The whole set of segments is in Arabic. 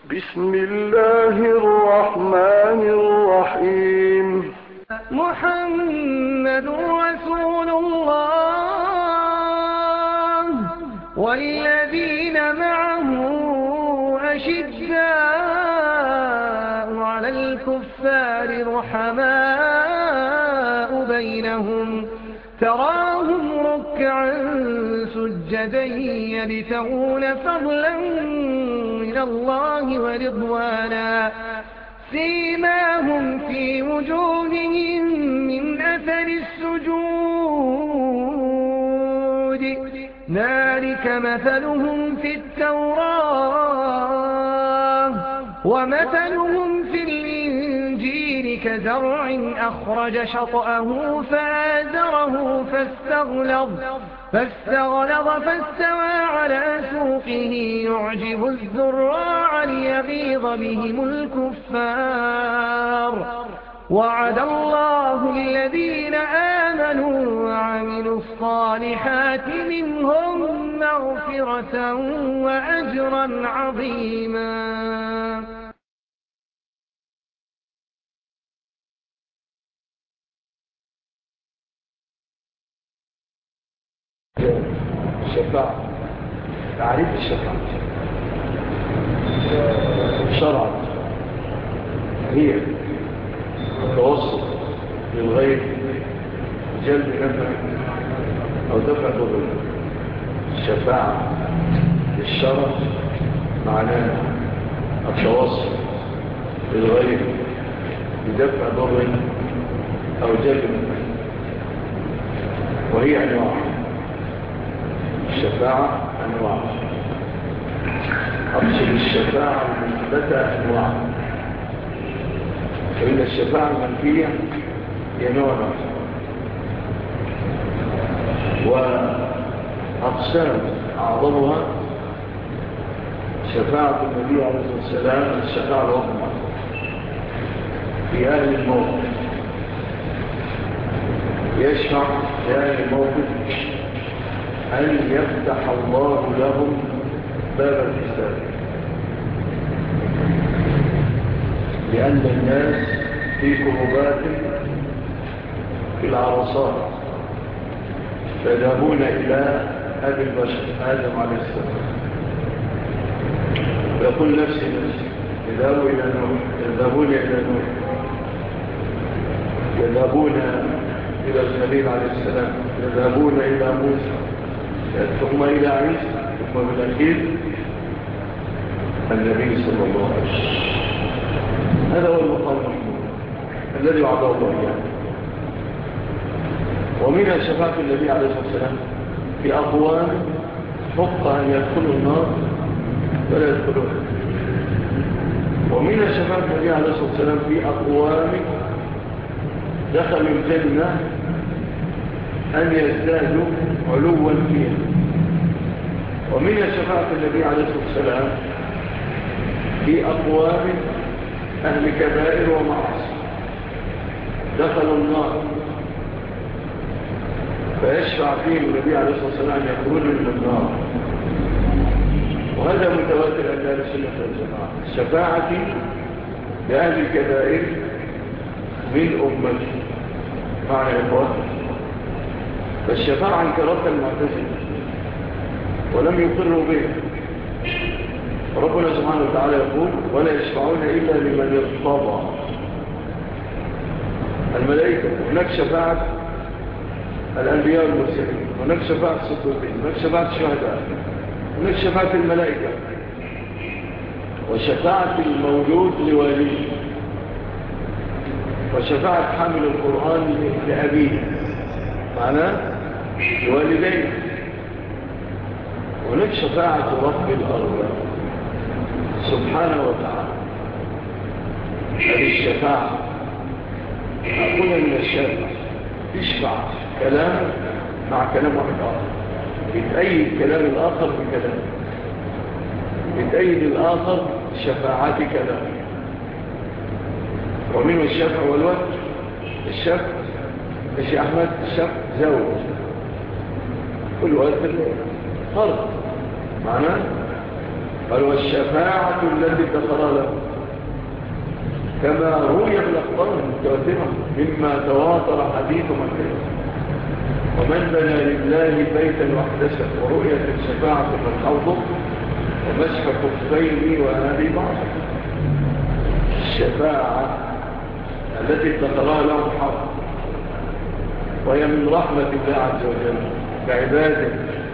بسم الله الرحمن الرحيم. محمد رسول الله والذين معه أشداء على الكفار رحماء بينهم تراهم ركعا سجدا يبتغون فضلا من الله ورضوانا سيماهم في وجوههم من أثر السجود ذلك مثلهم في التوراة ومثلهم في الإنجيل كزرع أخرج شطأه فآزره فاستغلظ فاستوى على سوقه يعجب الزراع ليغيظ بهم الكفار وعد الله الذين آمنوا وعملوا الصالحات منهم مغفرة وأجرا عظيما. الشفاعة، تعريف الشفاعة شرعا هي التوسط للغير جلب نفع أو دفع ضر. الشفاعة الشرع معناه التوسط للغير بدفع ضر أو جلب نفع، وهي أنواع الشفاعة أنواع. أقصد الشفاعة المثبتة أنواع، فإن الشفاعة المنفية هي نوع آخر، وأقسام أعظمها شفاعة النبي عليه الصلاة والسلام الشفاعة العظمى في أهل الموقف، يشفع في أهل الموقف أن يفتح الله لهم باب الحساب، لأن الناس في كربات في العرصات فيذهبون إلى أبي البشر آدم عليه السلام ويقول نفسي يذهبون إلى نوح، يذهبون إلى الخليل عليه السلام، يذهبون إلى موسى، ثم إلى عيسى، ثم بالأخير النبي صلى الله عليه وسلم. هذا هو المقام المحمود الذي وعده الله إياه. ومنها شفاعة النبي عليه الصلاة والسلام في أقوام حق أن يدخلوا النار ولا يدخلون، ومنها شفاعة النبي عليه الصلاة والسلام في أقوام دخلوا الجنة أن يزدادوا علوا فيها، ومنها شفاعة النبي عليه الصلاة والسلام في أقوام أهل كبائر ومعاصي دخلوا النار فيشفع فيهم النبي عليه الصلاة والسلام أن يخرجوا من النار. وهذا متواتر عند أهل السنة والجماعة، الشفاعة لأهل الكبائر من أمتي معنى إخوة. فالشفاعة انكرتها المعتزلة ولم يقروا به. ربنا سبحانه وتعالى يقول ولا يشفعون إلا لمن ارتضى. الملائكة هناك شفاعة الأنبياء والمرسلين، هناك شفاعة الصديقين، هناك شفاعة الشهداء، هناك شفاعة الملائكة، وشفاعة المولود لواليه، وشفاعة حامل القرآن لأبيه معناه لوالديه، هناك شفاعة رب الأرض سبحانه وتعالى. هذه الشفاعة أقول من الشافع تشفع كلام مع كلام واحد آخر، بتأيد كلام الآخر بكلام، بتأيد الآخر شفاعات كلام. ومنه الشفع والوتر. الشفع يا أحمد الشفع زوج، والوتر فرد معناه قال والشفاعة التي ادخرها له كما روي في الأخبار المتواترة مما تواتر حديث من ومن بنى لله بيتا واحدثه ورؤية الشفاعة في الحوض ومسح كفيه وهذه بعض الشفاعة التي ادخرها لهم حق وهي من رحمة الله عز وجل بعباده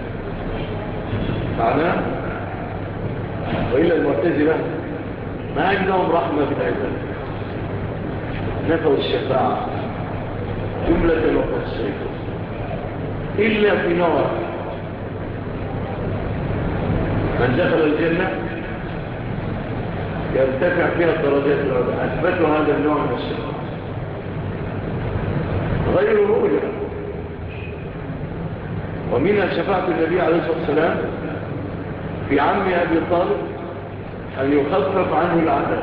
معناه وإلا المعتزلة ما عندهم رحمة بالعباد نفوا الشفاعة جملة وخصية إلا في نوع من دخل الجنة يرتفع فيها الدرجات العلى أثبتوا هذا النوع من الشفاعة غير رؤية ومنها شفاعة النبي عليه الصلاة والسلام في عم أبي طالب أن يخفف عنه العذاب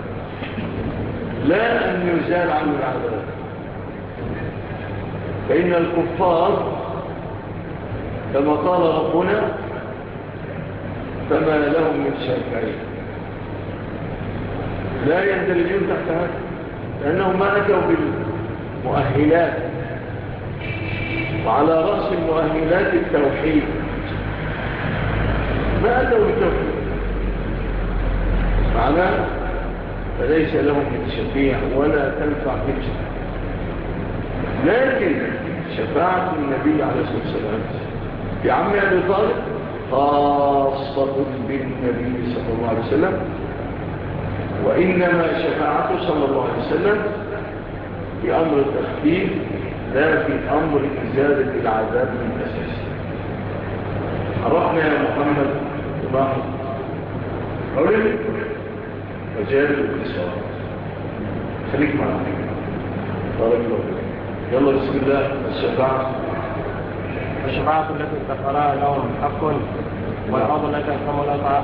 لا أن يزال عنه العذاب فإن الكفار كما قال ربنا فما لهم من شافعين لا يندرجون تحت هذا لأنهم ما أتوا بالمؤهلات وعلى رأس المؤهلات التوحيد ما أتوا بالتوحيد معناه فليس لهم من شفيع ولا تنفع من شفيع لكن شفاعة النبي عليه الصلاة والسلام في عم أبي طالب خاصة بالنبي صلى الله عليه وسلم وإنما شفاعته صلى الله عليه وسلم في أمر التخفيف لا في أمر إزالة العذاب من أساس عرفنا يا محمد الله قولي مجال الاتصال خليك معنا بارك الله يلا بسم الله الشفاعة التي ادخرها لهم حق والأرض التي أقام الله تعالى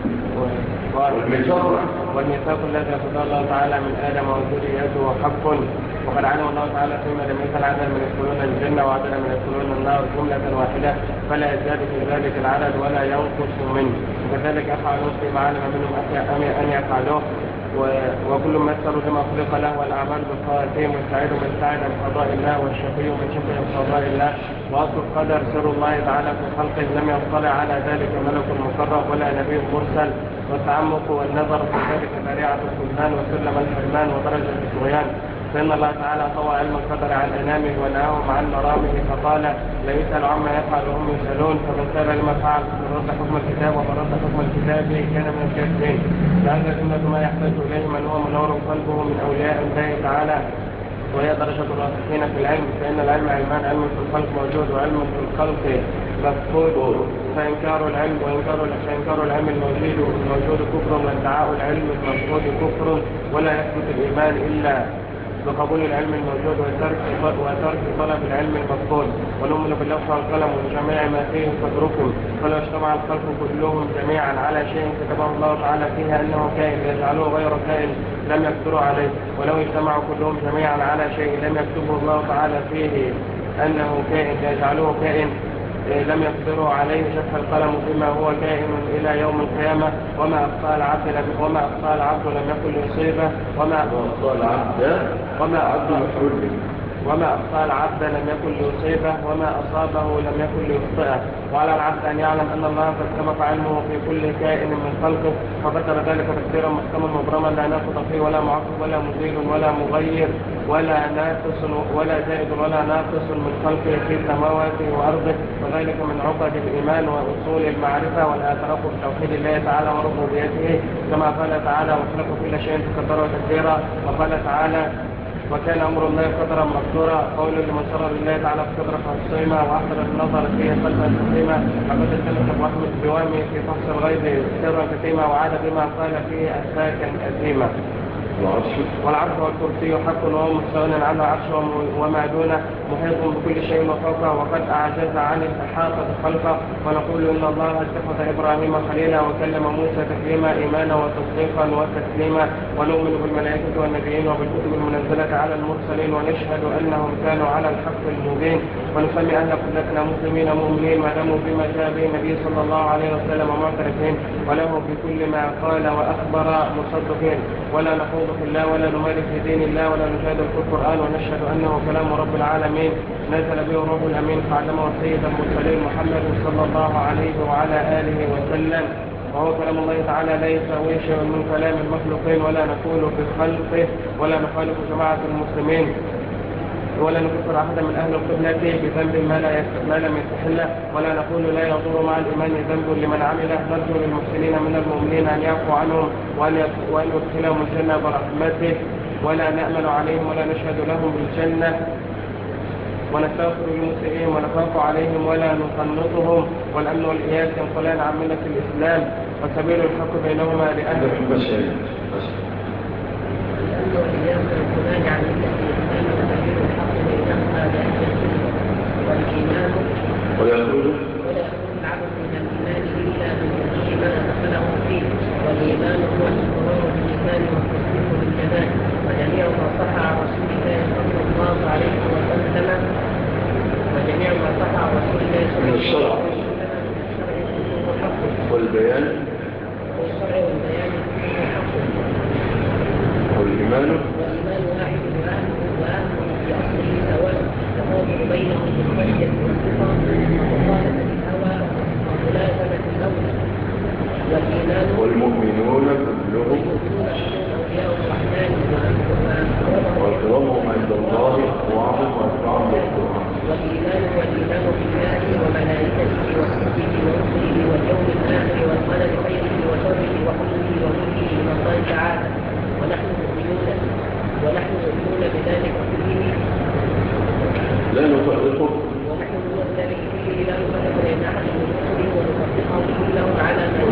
والميثاق الذي أخذ الله تعالى من آدم وذريته حق وقد علم الله تعالى فيما لم يزل عدد من يدخلون الجنة وعدد من يدخلون النار جملة واحدة فلا يزداد في ذلك العدد ولا ينقص منه وكذلك يفعلون فيما علم منهم أن يفعلوه وكل ما يسر لما خلق له والأعمال بالخواتيم والسعيد من سعيد بقضاء الله والشقي من شقي بقضاء الله وأصل القدر سر الله تعالى في خلقه لم يطلع على ذلك ملك مقرب ولا نبي مرسل والتعمق والنظر في ذلك ذريعة السلمان وسلم الحرمان ودرجة الطغيان فإن الله تعالى طوى علم القدر عن أنامه ونهاهم عن مرامه فقال لا يسأل عما يفعل وهم يسألون فمن سأل لما فعل من رد حكم الكتاب ومن رد حكم الكتاب كان من الكافرين لأن الأمة ما يحتاج إليه من هو منور قلبه من أولياء الله تعالى وهي درجة الراسخين في العلم فإن العلم علمان علم في الخلق موجود وعلم في الخلق مفقود فإنكار العلم فإنكار العلم الموجود كفر وادعاء العلم المفقود كفر ولا يثبت الإيمان إلا بقبول العلم الموجود وترك طلب العلم المفقود ونؤمن باللوح والقلم وجميع ما فيه فاتركهم فلو اجتمع الخلق كلهم جميعا على شيء كتبه الله تعالى فيه أنه كائن يجعله غير كائن لم يقدروا عليه ولو اجتمعوا كلهم جميعا على شيء لم يكتبه الله تعالى فيه أنه كائن يجعله كائن لم يقدروا عليه شف القلم بما هو كائن إلى يوم القيامة وما أخطأ العبد لم يكن ليصيبه وما أخطأ العبد لم يكن ليصيبه وما أصابه لم يكن ليخطئه وعلى العبد أن يعلم أن الله قد سبق علمه في كل كائن من خلقه فقدر ذلك تقديرا محكما مبرما لا ناقض فيه ولا معقب ولا مزيل ولا مغير ولا ناقص ولا زائد ولا ناقص من خلقه في سماواته وأرضه وذلك من عقد الإيمان وأصول المعرفة والاعتراف بتوحيد الله تعالى وربوبيته كما قال تعالى وخلق كل شيء فقدره تقديرا وقال تعالى وكان أمر الله قدرا مقدورا قول لمن شرع لله تعالى بقدر خصيمة وأحضر النظر فيه قلبا سقيمة فقد التمس بوامه في فحص الغيب سرا كتيما وعاد بما قال فيه أساكا أثيما والعرش والكرسي حق وهو مستغن عنه عرش وما دونه محيط بكل شيء وفوقه وقد أعجز عن الإحاطة خلقه. ونقول إن الله اتخذ إبراهيم خليلا وكلم موسى تكليما إيمانا وتصديقا وتسليما. ونؤمن بالملائكة والنبيين وبالكتب المنزلة على المرسلين ونشهد أنهم كانوا على الحق المبين. ونسمي أهل قبلتنا مسلمين مؤمنين ما داموا بما جاء به النبي صلى الله عليه وسلم معترفين وله بكل ما قال وأخبر مصدقين. ولا نخوض في الله ولا نمارس في دين الله ولا نجادل في القرآن. ونشهد أنه كلام رب العالمين نزل به الروح الأمين فعلمه سيد المرسلين محمد صلى الله عليه وعلى آله وسلم. وهو كلام الله تعالى لا يساوي شيء من كلام المخلوقين ولا نقول بخلقه ولا نخالف جماعة المسلمين ولا نكفر أحدا من أهل القبلة بذنب ما لم يستحله ولا نقول لا يضر مع الإيمان ذنب لمن عمله. نرجو للمحسنين من المؤمنين أن يعفو عنهم وأن يدخلهم الجنة برحمته ولا نأمل عليهم ولا نشهد لهم بالجنة. ونستغفر للمسلمين ونخاف عليهم ولا نقنطهم. والأمن والإياس ينقلان عن ملة الإسلام وسبيل الحق بينهما لأهل الإسلام ولا يقول العبد من الإيمان إلا بالجميع ما أدخله فيه. والإيمان هو الإقرار باللسان والتصديق بالجنان. وجميع ما صح عن رسول الله صلى الله عليه وسلم وجميع ما صح عن رسول الله صلى الله عليه وسلم من الشرع والبيان والإيمان واحد وأهله في أصله سواء تفاضل بينهم بالخشية والثقة ومخالفة الهوى وملازمة الأولى. والإيمان والمؤمنون كلهم أولياء الرحمن وأكرمهم عند الله أقوام وأتبعهم بالقرآن. والإيمان بالله وملائكته وكتبه ورسله واليوم الآخر والقدر خيره وشره وحكمه وملكه من الله تعالى. ونحن مؤمنون بذلك كله لا نفرقه ونحن مؤمنون بذلك كله لا نفرق بين أحد من رسله ونصدقهم كلهم على ما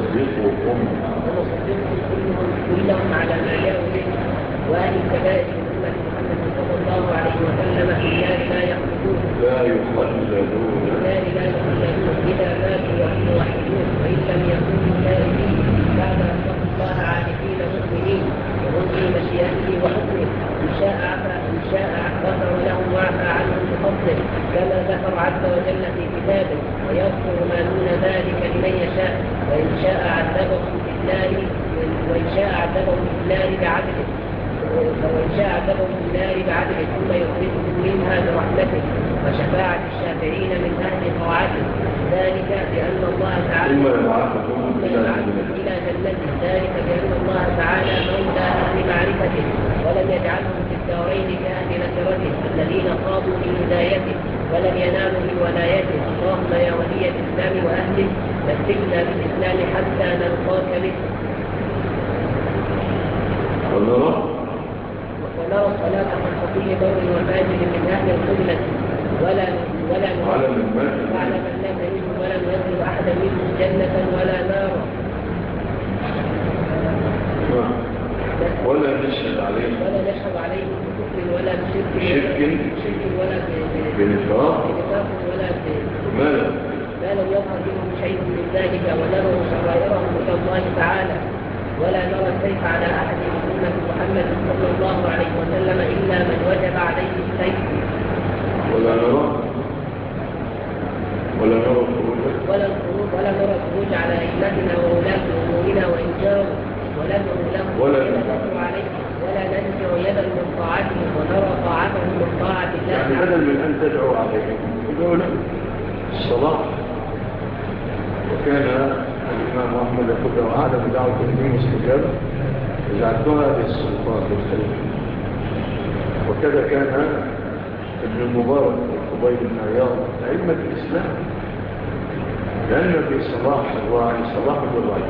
كلهم على ما جاءوا به. وأهل الكبائر من أمة محمد صلى الله عليه وسلم في النار لا يخلدون لا يخلدون إذا ماتوا وهم موحدون وإن لم يكونوا تائبين بعد أن اتقوا الله عارفين مؤمنين وهم في مشيئته وحكمه. إن شاء غفر لهم وعفى عنهم بفضله كما ذكر عز وجل في كتابه ويغفر ما دون ذلك لمن يشاء. وإن شاء عذبهم في النار بعدله ثم يخرجهم منها برحمته وشفاعة الشافعين من أهل طاعته. ذلك بأن الله تعالى إلى جنته. ذلك بأن الله تعالى مولى أهل معرفته ولم يجعلهم في الدارين كأهل نكرته الذين خاضوا من هدايته ولم ينالوا من ولايته. اللهم يا ولي الإسلام وأهله مسكنا بالإسلام حتى نلقاك به. ونرى الصلاة خلف كل بر وفاجر من أهل القبلة ولا نعلم منه ولا ننزل أحدا منهم جنة ولا نارا ولا نشهد عليه بكفر ولا بشرك ولا بنفاق ولا ما لم يظهر منهم شيء من ذلك ونرى سرائرهم إلى الله تعالى. ولا نرى السيف على أحد من أمة محمد صلى الله عليه وسلم إلا من وجب عليه السيف. ولا نرى الخروج على أئمتنا وولاة أمورنا وإن جاروا ولا ننزع عليه ولا ننزع يدا من طاعتهم ونرى طاعتهم من طاعة الله. يعني بدل من أن تدعو عليهم يقول الصلاة. وكان الإمام أحمد يقول لو أعلم دعوة الدين استجابة جعلتها للسلطان بالخليفة. وكذا كان ابن المبارك وقبيل بن عياض أئمة الإسلام لأن في صلاح الراعي صلاح الراعي.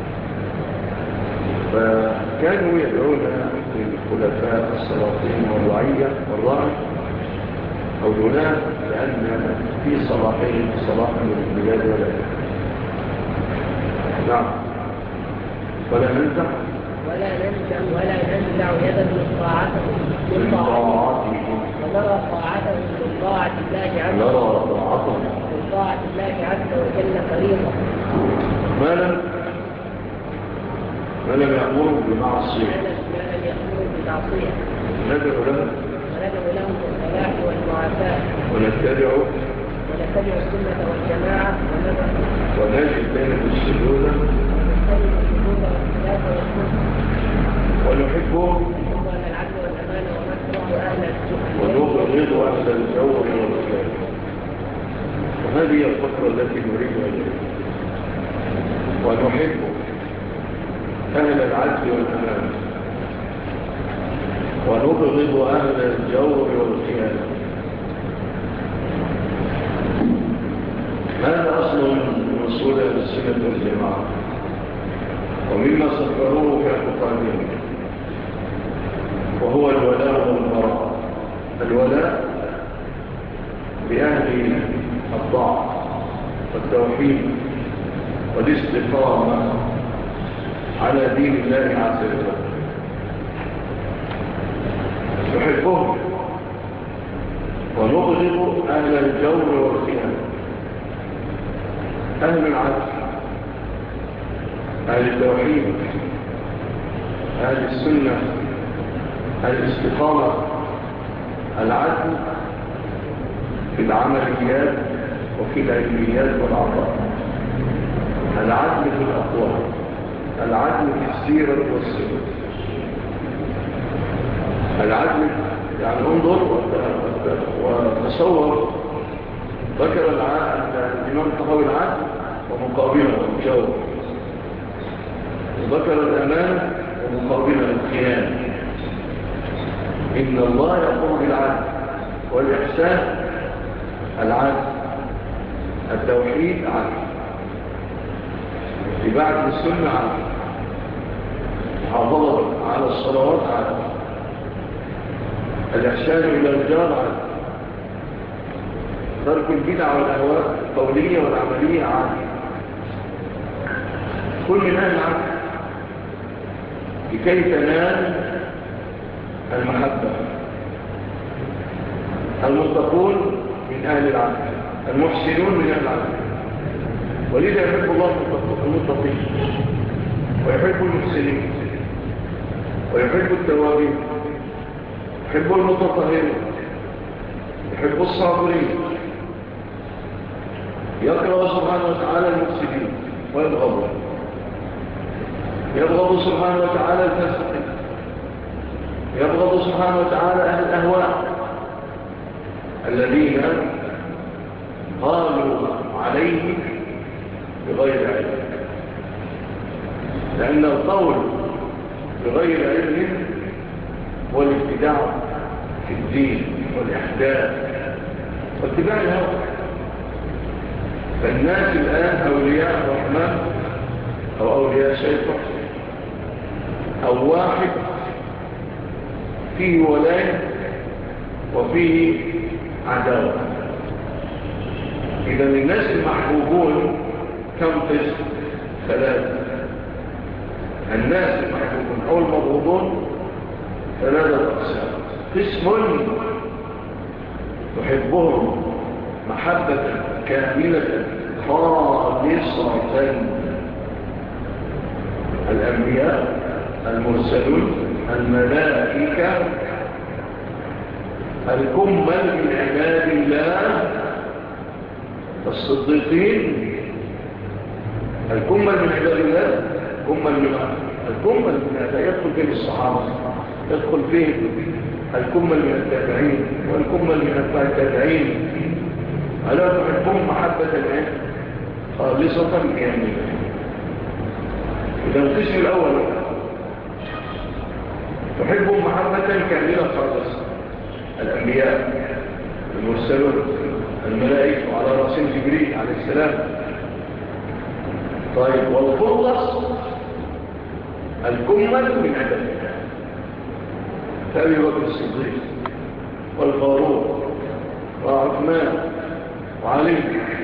فكانوا يدعون للخلفاء السلاطين والرعية والراعي أو دونها لأن في صلاحهم صلاح للبلاد ولا نعم ولا ننزع ولا ننزع يدا من طاعته ونرى طاعته من طاعة الله عز وجل فريضة. ما لم يأمره بمعصية ندعو له بالصلاح والمعافاة ونتبع السنة والجماعة ونجد بين السجود ونحبه ونبغض أهل الجور والخير. وهذه الفقرة التي نريدها اليوم. ونحب أهل العدل والأمان ونبغض أهل الجور والخيانة. هذا أصل من أصول السنة والجماعة ومما سفروه في اعتقادهم، وهو الولاء والبراء. الولاء لأهل الطاعة والتوحيد والاستقامة على دين الله عز وجل. نحبهم ونبغض أهل الجور والخيانة، أهل العدل، أهل التوحيد، أهل السنة، أهل الاستقامة، العدل في العمليات وفي العلميات والعطاء، العدل في الأقوال، العدل في السيرة والسلوك. العدل يعني انظر وتصور. ذكر الإمام الطحاوي العدل ومقابله الجور، وذكر الأمان ومقابله الخيانة. إن الله يقوم بالعدل والإحسان العدل، التوحيد عدل، اتباع السنة عدل، محافظة على الصلوات عدل، الإحسان إلى الجار عدل، ترك البدع والأهواء القولية والعملية عدل. كل من أهل عدل لكي تنال المحبة. المتقون من أهل العدل، المحسنون من أهل العدل. ولذا يحب الله المتقين ويحب المحسنين ويحب التوابين، يحب المتطهرين، يحب الصابرين. يكره سبحانه وتعالى المفسدين ويبغضهم. يبغض سبحانه وتعالى الفاسقين، يبغض سبحانه وتعالى أهل الأهواء الذين قالوا عليه بغير علم. لأن القول بغير علم هو الابتداع في الدين والإحداث واتباع الهوى. فالناس الآن أولياء الرحمن أو أولياء الشيطان، أو واحد فيه ولاية وفيه عداوة. إذا الناس المحبوبون كم قسم؟ ثلاثة. الناس المحبوبون أو المبغوضون ثلاثة أقسام. قسم تحبهم محبة كاملة خالصة، الأنبياء، المرسلون، الملائكة، الكمل من عباد الله، الصديقين. الكمل من عباد الله، الكمل من عباد يدخل فيه الصحابة، يدخل فيه الكمل من التابعين والكمل من أتباع التابعين. ألا تحبهم محبة خالصة كاملة. إذا القسم الأول تحبهم محبة كاملة خالصة، الأنبياء، المرسلون، الملائكة وعلى رأسهم جبريل عليه السلام. طيب، والخلص الكمل من عباد الله، فأبي بكر الصديق والفاروق وعثمان وعلي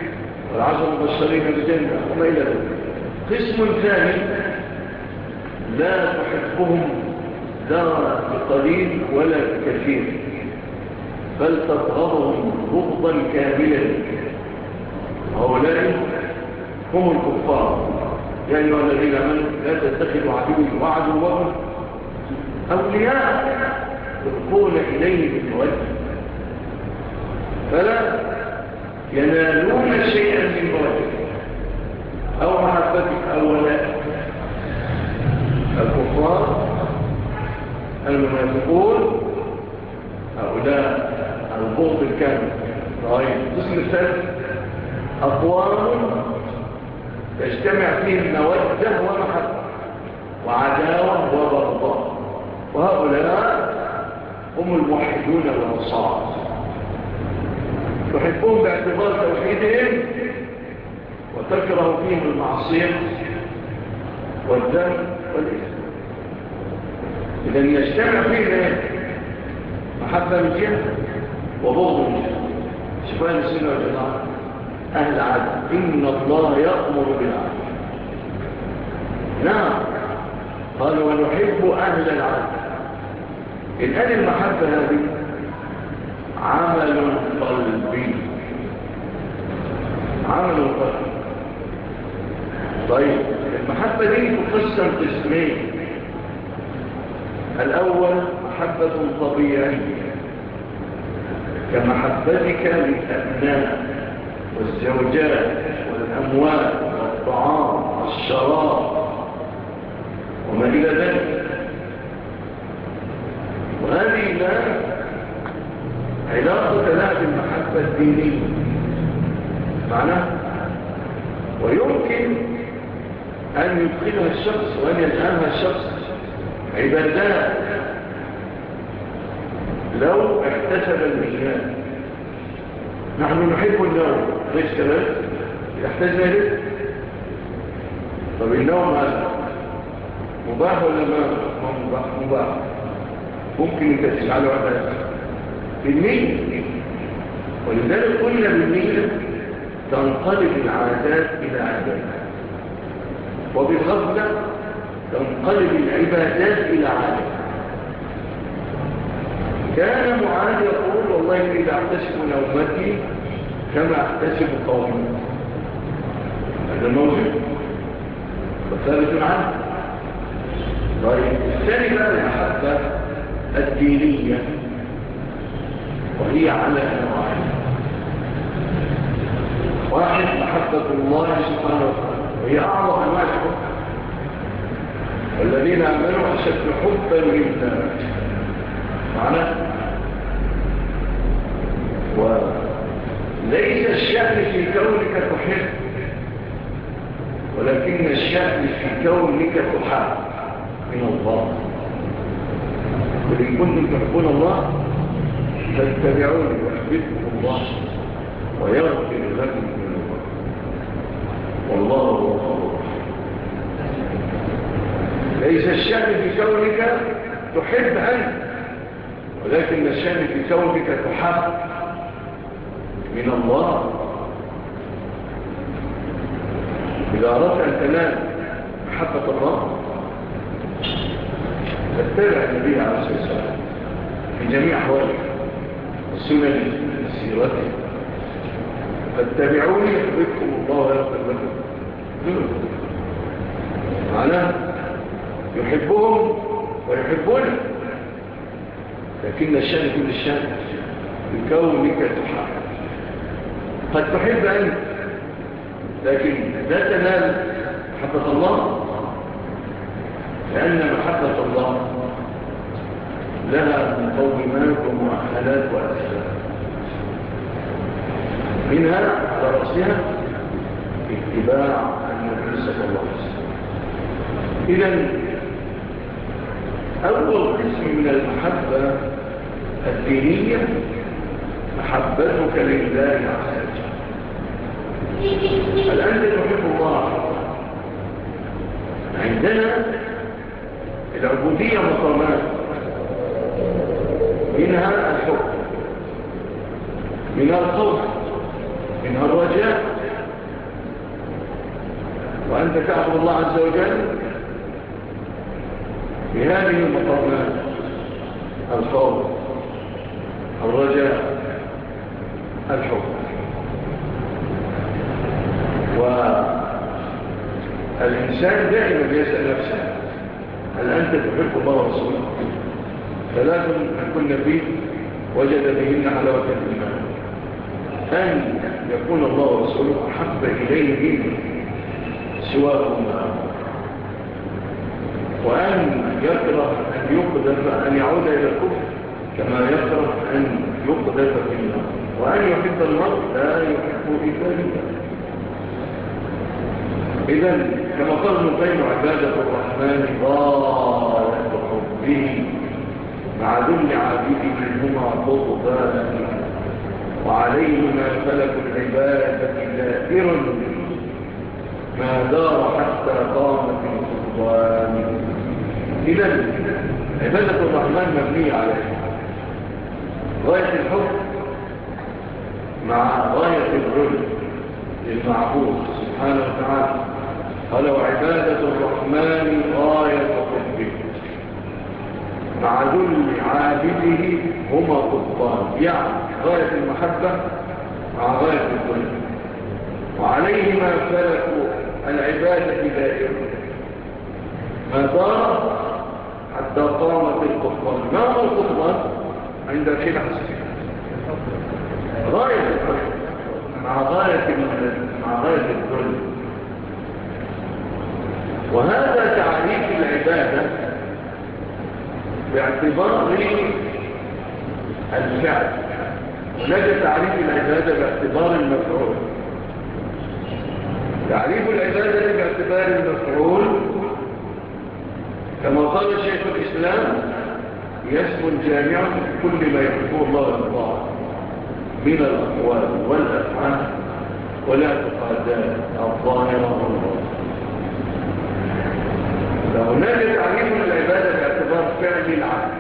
والعشر المبشرين بالجنة وما إلى ذلك. قسم ثاني لا تحبهم لا بقليل ولا بكثير، بل تبغضهم بغضا كاملا. هؤلاء هم الكفار. يا أيها الذين آمنوا لا تتخذوا عدوي وعدوكم أولياء تلقون إليه بالمودة فلا ينالون شيئا من مودتك أو محبتك أو ولائك. الكفار المنافقون هؤلاء البغض الكامل. طيب القسم الثالث أقوام تجتمع فيه المودة ومحبة وعداوة وبغضاء، وهؤلاء هم الموحدون والنصارى. تحبهم باعتبار توحيدهم وتكره فيهم المعصية والذنب والإثم. إذن يجتمع فيه محبة من جهة وبغض من جهة. شفاء السنة والجماعة أهل عدل إن الله يأمر بالعدل. نعم قالوا ونحب أهل العدل. الآن المحبة هذه عمل قلبي. عمل قلبي. طيب المحبة دي تقسم قسمين. الأول محبة طبيعية كمحبتك للأبناء والزوجات والأموال والطعام والشراب وما إلى ذلك. وهذه لا علاقة لها بالمحبة الدينية معناه، ويمكن أن يدخلها الشخص وأن يجعلها الشخص عبادات لو احتسب الميزان. نحن نحب النوم ليش كذلك؟ يحتاج ذلك. طب النوم هذا مباح ولا ما مباح؟ مباح. ممكن انت تجعله عبادة بالنية، ولذلك قلنا بالنية تنقلب العادات إلى عبادات، وبالغفلة تنقلب العبادات إلى عادات. كان معاذ يقول والله إذا أحتسب نومتي كما أحتسب قومي. هذا موجود وثابت عنه. طيب الثاني بقى المحبة الدينية، وهي على أنواعين. واحد محبة الله سبحانه وتعالى وهي أعظم أنواع الحب. والذين آمنوا أشد حبا لله معناه. وليس الشأن في كونك تحب، ولكن الشأن في كونك تحب من الله. وإن كنتم تحبون الله فاتبعوني يحببكم الله ويغفر لكم ذنوبكم والله غفور رحيم. ليس الشأن في كونك تحب أنت، ولكن الشأن في كونك تحب من الله. إذا أردت أن تنال محبة الله فاتبع النبي عليه الصلاة والسلام في جميع أحواله السنن سيرته. فاتبعوني يحببكم الله ويغفر لكم ذنوبكم. معناه يحبهم ويحبونه، لكن الشأن كل الشأن بكونك تحب. قد تحب أنت لكن لا تنال محبة الله، لأن محبة الله لها مقومات ومؤهلات وأسباب. منها على رأسها اتباع النبي صلى الله عليه وسلم. إذن أول قسم من المحبة الدينية محبتك لله عز وجل. الآن نحب الله. عندنا العبودية مقامات، منها الحب، منها الخوف، منها الرجاء. وأنت تعبد الله عز وجل بهذه المقامات: الخوف، الرجاء، الحب. والإنسان دائما يسأل نفسه: هل أنت تحب الله ورسوله؟ ثلاث من كن فيه وجد بهن حلاوة الإيمان: أن يكون الله ورسوله أحب إليه من سواهما، وأن يكره أن يقذف أن يعود إلى الكفر كما يكره أن يقذف في النار، وأن يحب المرء لا يحب إلا لله. إذن كما قال ابن القيم: عبادة الرحمن غاية حبه مع ذل عابده هما قطبان، وعليهما فلك العبادة دائر ما دار حتى قامت القربان. إذن عبادة الرحمن مبنية عليه غاية الحب مع غاية الذل للمعبود سبحانه وتعالى. قال: وعبادة الرحمن غاية حبه مع ذل عابده هما قطبان، يعني غاية المحبة مع غاية الذل، وعليهما فلك العبادة دائرة ما دار حتى قامت القطبان. ما هو القطبان؟ عند خلاف غاية الحب مع غاية الذل. وهذا تعريف العبادة باعتبار الفعل، هناك تعريف العبادة باعتبار المفعول. تعريف العبادة باعتبار المفعول كما قال شيخ الإسلام: اسم جامع كل ما يحبه الله ويرضاه من الأقوال والأفعال والاعتقادات الظاهرة والباطنة. فهناك تعريف للعبادة باعتبار فعل العبد،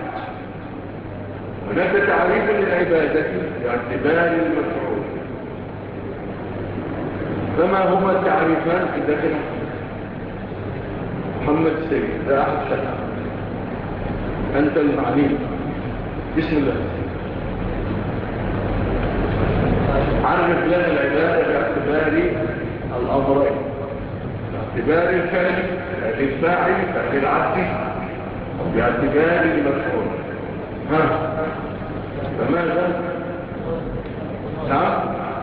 هناك تعريف للعبادة باعتبار المفعول. فما هما التعريفان في داخل محمد السيد؟ لا أحد خلق، أنت المعلم. بسم الله. عرف لنا العبادة باعتبار الأمرين: باعتبار الفعل، فعل الفاعل، فعل العبد، باعتبار المفعول. فماذا؟ نعم.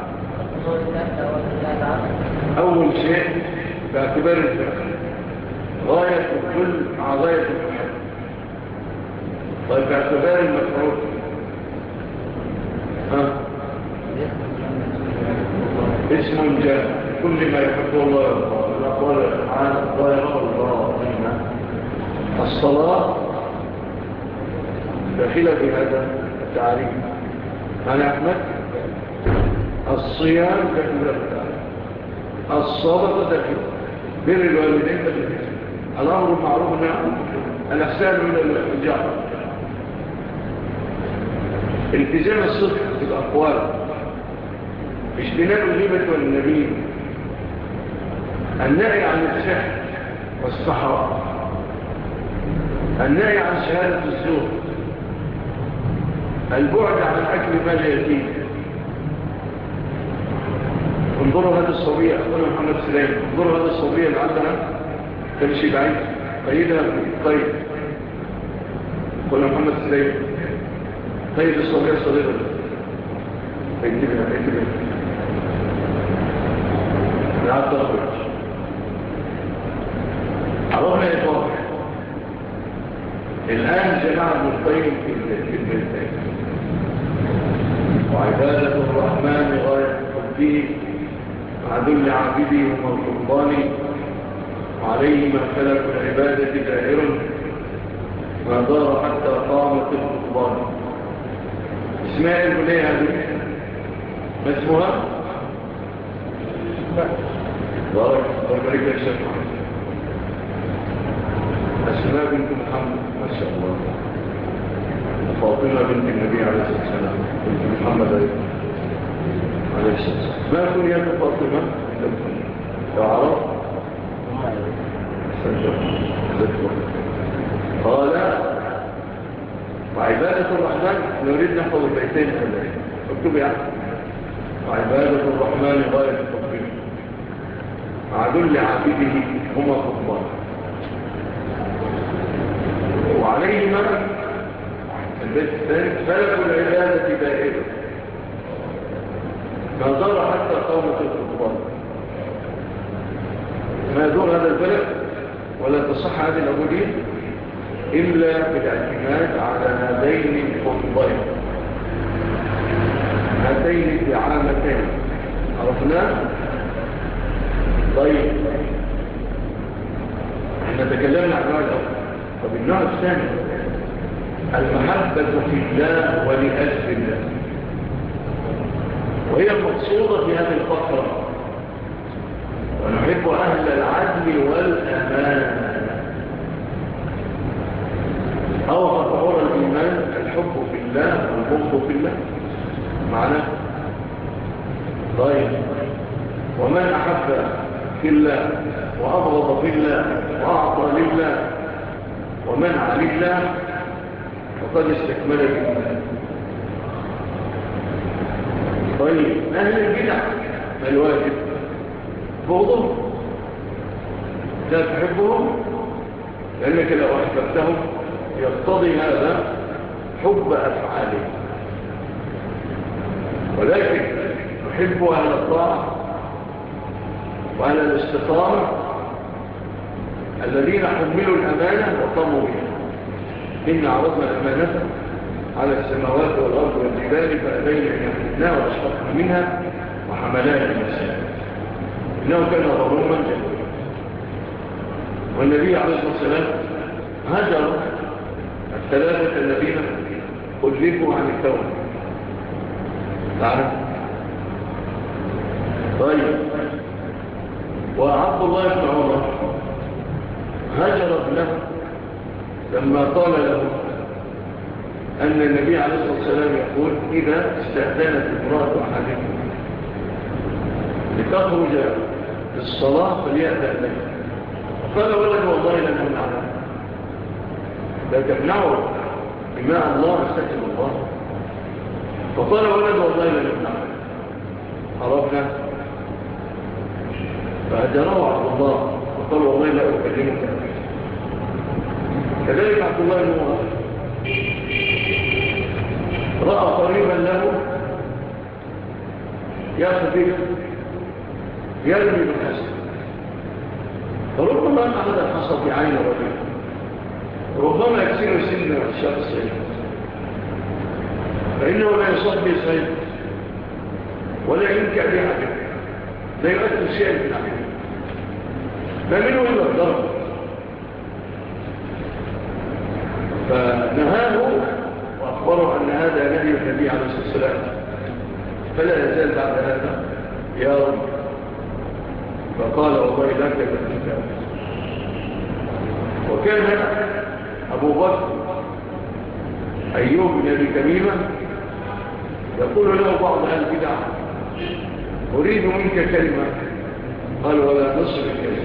أول شيء باعتبار الفعل غاية الكل مع غاية المحب. طيب باعتبار المفعول اسم جامع كل ما يحبه الله ويرضاه، الأقوال والأفعال الظاهرة والباطنة. الصلاة داخلة في هذا التعريف. أنا أحمد. الصيام داخلة في التعريف. الصدقة داخلة. بر الوالدين داخلة. الأمر المعروف والنهي، الإحسان إلى الجار، التزام الصدق في الأقوال، اجتناب الغيبة والنميمة، النهي عن السحر والسحرة، النهي عن شهادة الزور، البعد عن أكل مال اليتيم. انظروا هذه الصبية، أقول محمد سليم، انظروا هذه الصبية اللي عندنا تمشي بعيد قيدها طيب. قول محمد سليم قيد الصبية الصغيرة اكتبها لا تخرج. عرفنا يا إخوان الآن جماعة ابن القيم في البيتين: وعبادة الرحمن غاية حبه مع ذل عابده ومرضان، وعليهما فلك العبادة دائر ما دار حتى قامت القربان. اسمها البنية هذه ما اسمها؟ بارك يا شيخ أسماء بنت محمد ما شاء الله، فاطمة بنت النبي عليه الصلاة والسلام، بنت محمد عليه الصلاة والسلام. ما كنيات فاطمة؟ لو عرف قال وعبادة الرحمن نريد نحفظ البيتين هذين اكتب يعني وعبادة الرحمن غاية التطبيق مع كل عابده هما خطبان وعليهما البيت الثاني فلك العبادة دائرة ما ضر حتى قومة الخطبان ما يدور هذا الفلك ولا تصح هذه العبودية إلا بالاعتماد على هذين الخطبين هاتين الدعامتين عرفنا؟ طيب احنا تكلمنا عن النوع الأول طب النوع الثاني المحبة في الله ولأجل الله وهي المقصودة في هذه الفقرة ونحب أهل العدل والأمان أو تطور الإيمان الحب في الله والبغض في الله معناه طيب ومن أحب في الله وأبغض في الله وأعطى لله ومنع لله وقد استكمل الإيمان طيب أهل البدع ما الواجب بغضهم لا تحبهم لأنك لو أحببتهم يقتضي هذا حب أفعالهم ولكن نحب أهل الطاعة وأهل الاستقامة الذين حملوا الأمانة وقاموا بها إن عرضنا الأمانة على السماوات والأرض والجبال فأبين أن يحملناها وأشفقنا منها وحملها الإنسان إنه كان ظلوما جهولا والنبي عليه الصلاة والسلام هجر الثلاثة الذين خلفوا عن التوبة تعرف طيب وعبد الله بن عمر هجر ابنه لما قال له أن النبي عليه الصلاة والسلام يقول إذا استأذنت امرأة أحدكم لتخرج للصلاة فليأذن لك قال ولد والله لن نمنعه لا تمنعوا إماء الله استكم الله فقال ولد والله لن نمنعه عرفنا فهجره عبد الله وقال والله لا أكلمك كذلك عبد الله بن عمر رأى قريبا له يا خبير يرمي بالحسن فربما أخذ الحصى في عين رجل ربما يكسر سن الشخص فإنه لا يصلي سيد ولا ينكع بحاجة لا يؤثر شيئا في العمل ما منه إلا الضرب فنهاه وأخبره أن هذا نهي النبي عليه الصلاة والسلام فلا يزال بعد هذا يا رب فقال والله لا تكلمك وكان أبو بكر أيوب بن أبي تميمة يقول له بعض أهل البدع أريد منك كلمة قال ولا نصف الكلمة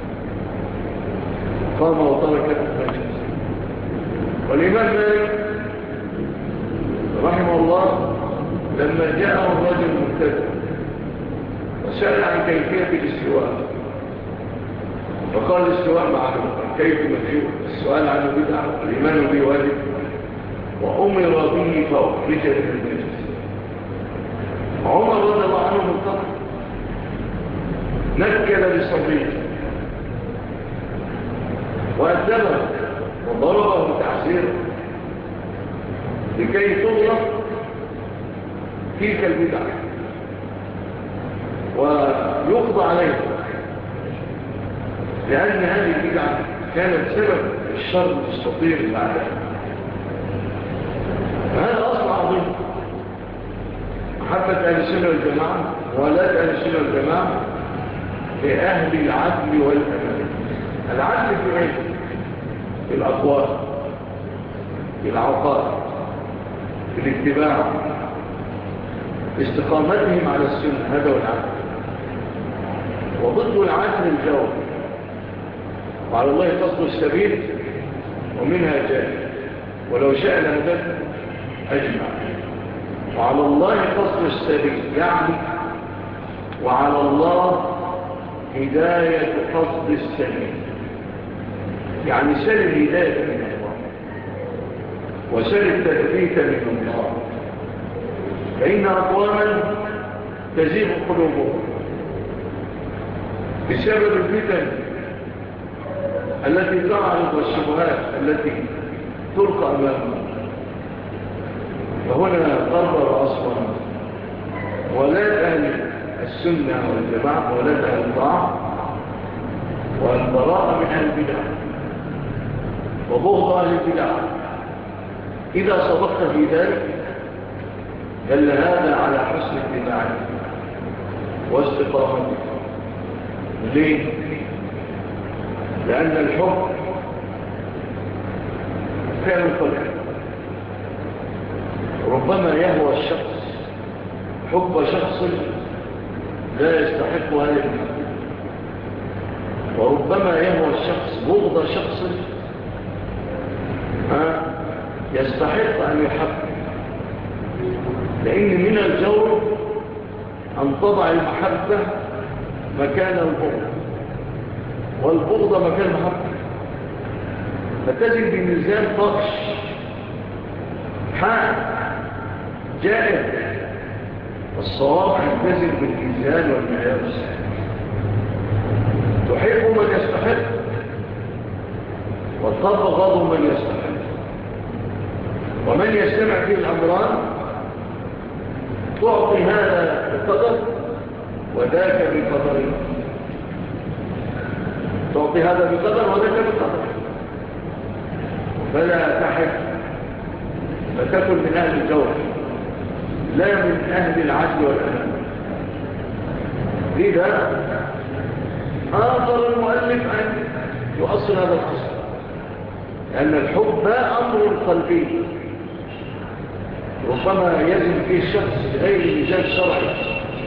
قام وترك المجلس والإمام مالك رحمه الله لما جاءه الرجل المبتدئ وسأل عن كيفية الاستواء فقال الاستواء معلوم كيف مفيوه السؤال عنه بدعة الإيمان به واجب وأمر به فأخرج من المجلس عمر رضي الله عنه منطقة نكل بصبيه وأدبه وضربه تعسيره لكي تغلق تلك البدعة ويقضى عليه لأن هذه البدعة كانت سبب الشر المستطير بعدها فهذا أصل عظيم محبة أهل السنة والجماعة ولاة أهل السنة والجماعة لأهل العدل والأمان العدل في ايه؟ في الأقوال في العقائد في الاتباع استقامتهم على السنة هذا هو العدل وضد العدل الجو وعلى الله قصد السبيل ومن منها جاء ولو شاء لهداكم أجمع. وعلى الله قصد السبيل، يعني وعلى الله هداية قصد السبيل، يعني سل الهداية من الله وسل التثبيت من الله. فإن أقواما تزيغ قلوبهم بسبب الفتن التي تعرض والشبهات التي تلقى أمامهم. فهنا قرر أصلا ولاة أهل السنة والجماعة، ولاة أهل الطاعة والبراءة من أهل البدع وبغض أهل البدع. إذا صدقت في ذلك دل هذا على حسن اتباعك واستقامتك. ليه؟ لأن الحب فعل القلب، ربما يهوى الشخص حب شخص لا يستحق هذا الحب، وربما يهوى الشخص بغض شخص يستحق أن يحب. لأن من الجور أن تضع المحبة مكان البغض والبغض مكان المحبة، فتجد بميزان طرش حال جائد. الصواب يلتزم بالميزان والمعيار. تحب من يستحق وتبغض من يستحق، ومن يجتمع فيه الأمران تعطي هذا بقدر وذاك بقدر، تعطي هذا بقدر وذاك بقدر. فلا تحب فتكن من أهل الجور لا من أهل العدل والأمان. لذا آخر المؤلف أن يؤصل هذا الأصل، لأن الحب أمر قلبي ربما يزن فيه الشخص بغير ميزان شرعي.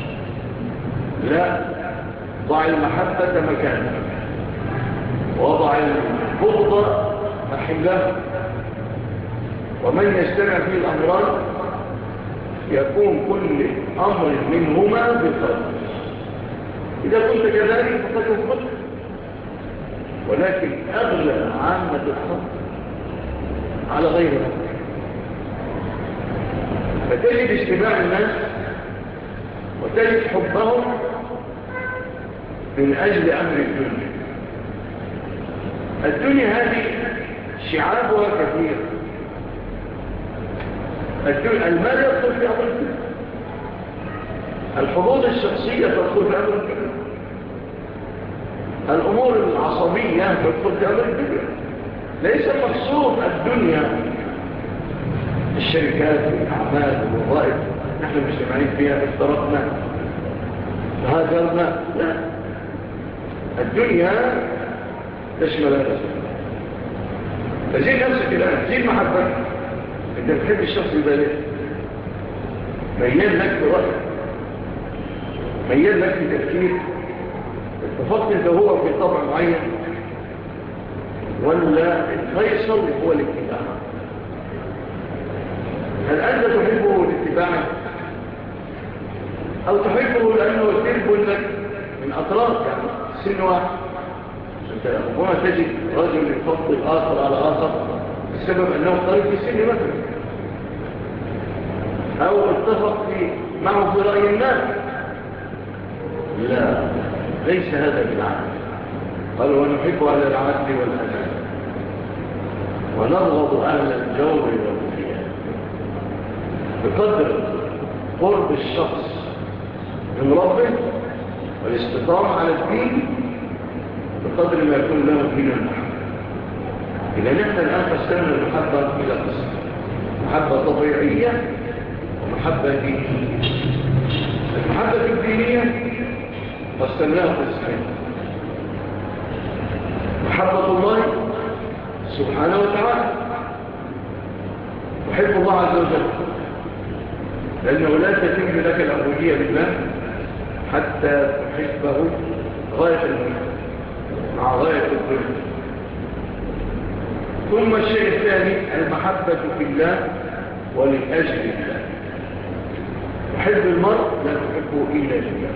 لا، ضع المحبة مكانها وضع البغض محلها، ومن يجتمع فيه الأمران يكون كل أمر منهما بقدر. إذا كنت كذلك فقد وفقت، ولكن أغلب عامة الخلق على غيرها. فتجد اجتماع الناس وتجد حبهم من أجل أمر الدنيا. الدنيا هذه شعابها كثير. المال يدخل في أمر الدنيا، الحظوظ الشخصية تدخل في أمر الدنيا، الأمور العصبية تدخل في أمر الدنيا. ليس المقصود الدنيا الشركات والأعمال والوظائف نحن مجتمعين فيها افترقنا وهاجرنا، لا، الدنيا تشمل هذا. فزين نفسك الآن، زين محبتك. انت بتحب الشخص يبالغ، ميال لك برأيك، ميال لك في تفكير، اتفقت انت هو في طبع معين، ولا الفيصل هو الاتباع؟ هل أنت تحبه لاتباعك أو تحبه لأنه ترب لك من أطراف، يعني سن واحد؟ انت ربما تجد رجل يفضل آخر على آخر بسبب أنه قريب في السن مثلا، أو اتفق معه في رأي الناس. لا، ليس هذا بالعدل. قال ونحب أهل العدل والأمان ونبغض أهل الجور والخيانة. بقدر قرب الشخص من ربه والاستقامة على الدين بقدر ما يكون له دين المحبة. إذا نحن الآن قسمنا المحبة إلى قسم: محبة طبيعية ومحبة دينية. المحبة الدينية قسمناها قسمين: محبة الله سبحانه وتعالى، وحب الله عز وجل، لأنه لا تتم لك العبودية لله حتى تحبه غاية المحبة مع غاية الظلم. ثم الشيء الثاني المحبة في الله ولأجل الله. تحب المرء لا تحبه إلا لله،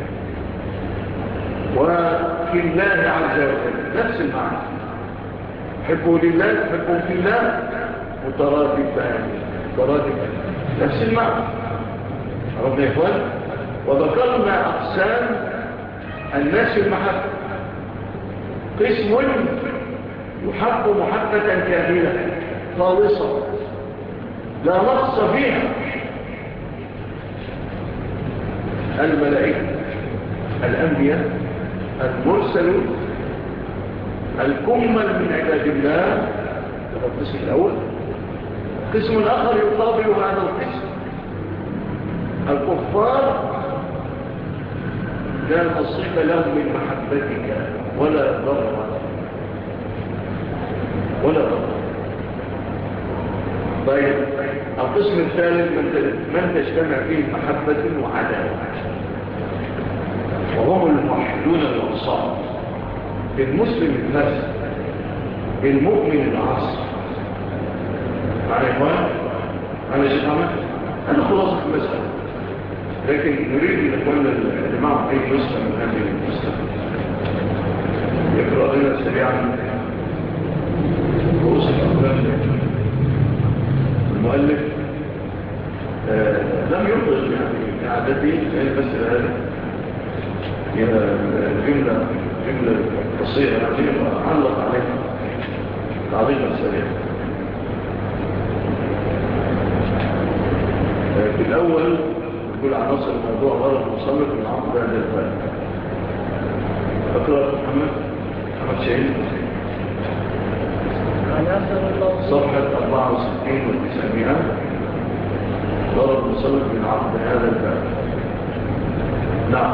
وفي الله عز وجل نفس المعنى. تحبه لله تحبه في الله مترادفان نفس المعنى. ربنا يقول وذكرنا أقسام الناس المحبة. قسم يحب محبة كاملة خالصة لا نقص فيها، الملائكة، الأنبياء، المرسلون، الكمل من عباد الله. هذا القسم الأول. القسم الآخر يقابل هذا القسم الكفار لا نصيب لهم من محبتك ولا ضرر. طيب القسم الثالث من تجتمع فيه محبة وعداوة، وهم الموحدون الأنصار، بالمسلم الفاسد بالمؤمن العاصي. معنى يا إخوان أنا شيخ أحمد أنا خلاصة المسألة، لكن نريد الإخوان اللي معهم أي نسخة من هذه النسخة يقرأ لنا سريعا رؤوس الأقلام. المؤلف لم يطلق يعني إعادته لأن بس جملة قصيرة يعني وعلق عليها تعليقا سريعا. في الأول يقول عناصر الموضوع غرض مصنف من عقد هذا الفن. أقرأ محمد شهيد صفحة 64 و900. غرض مصنف من عقد هذا الفن. نعم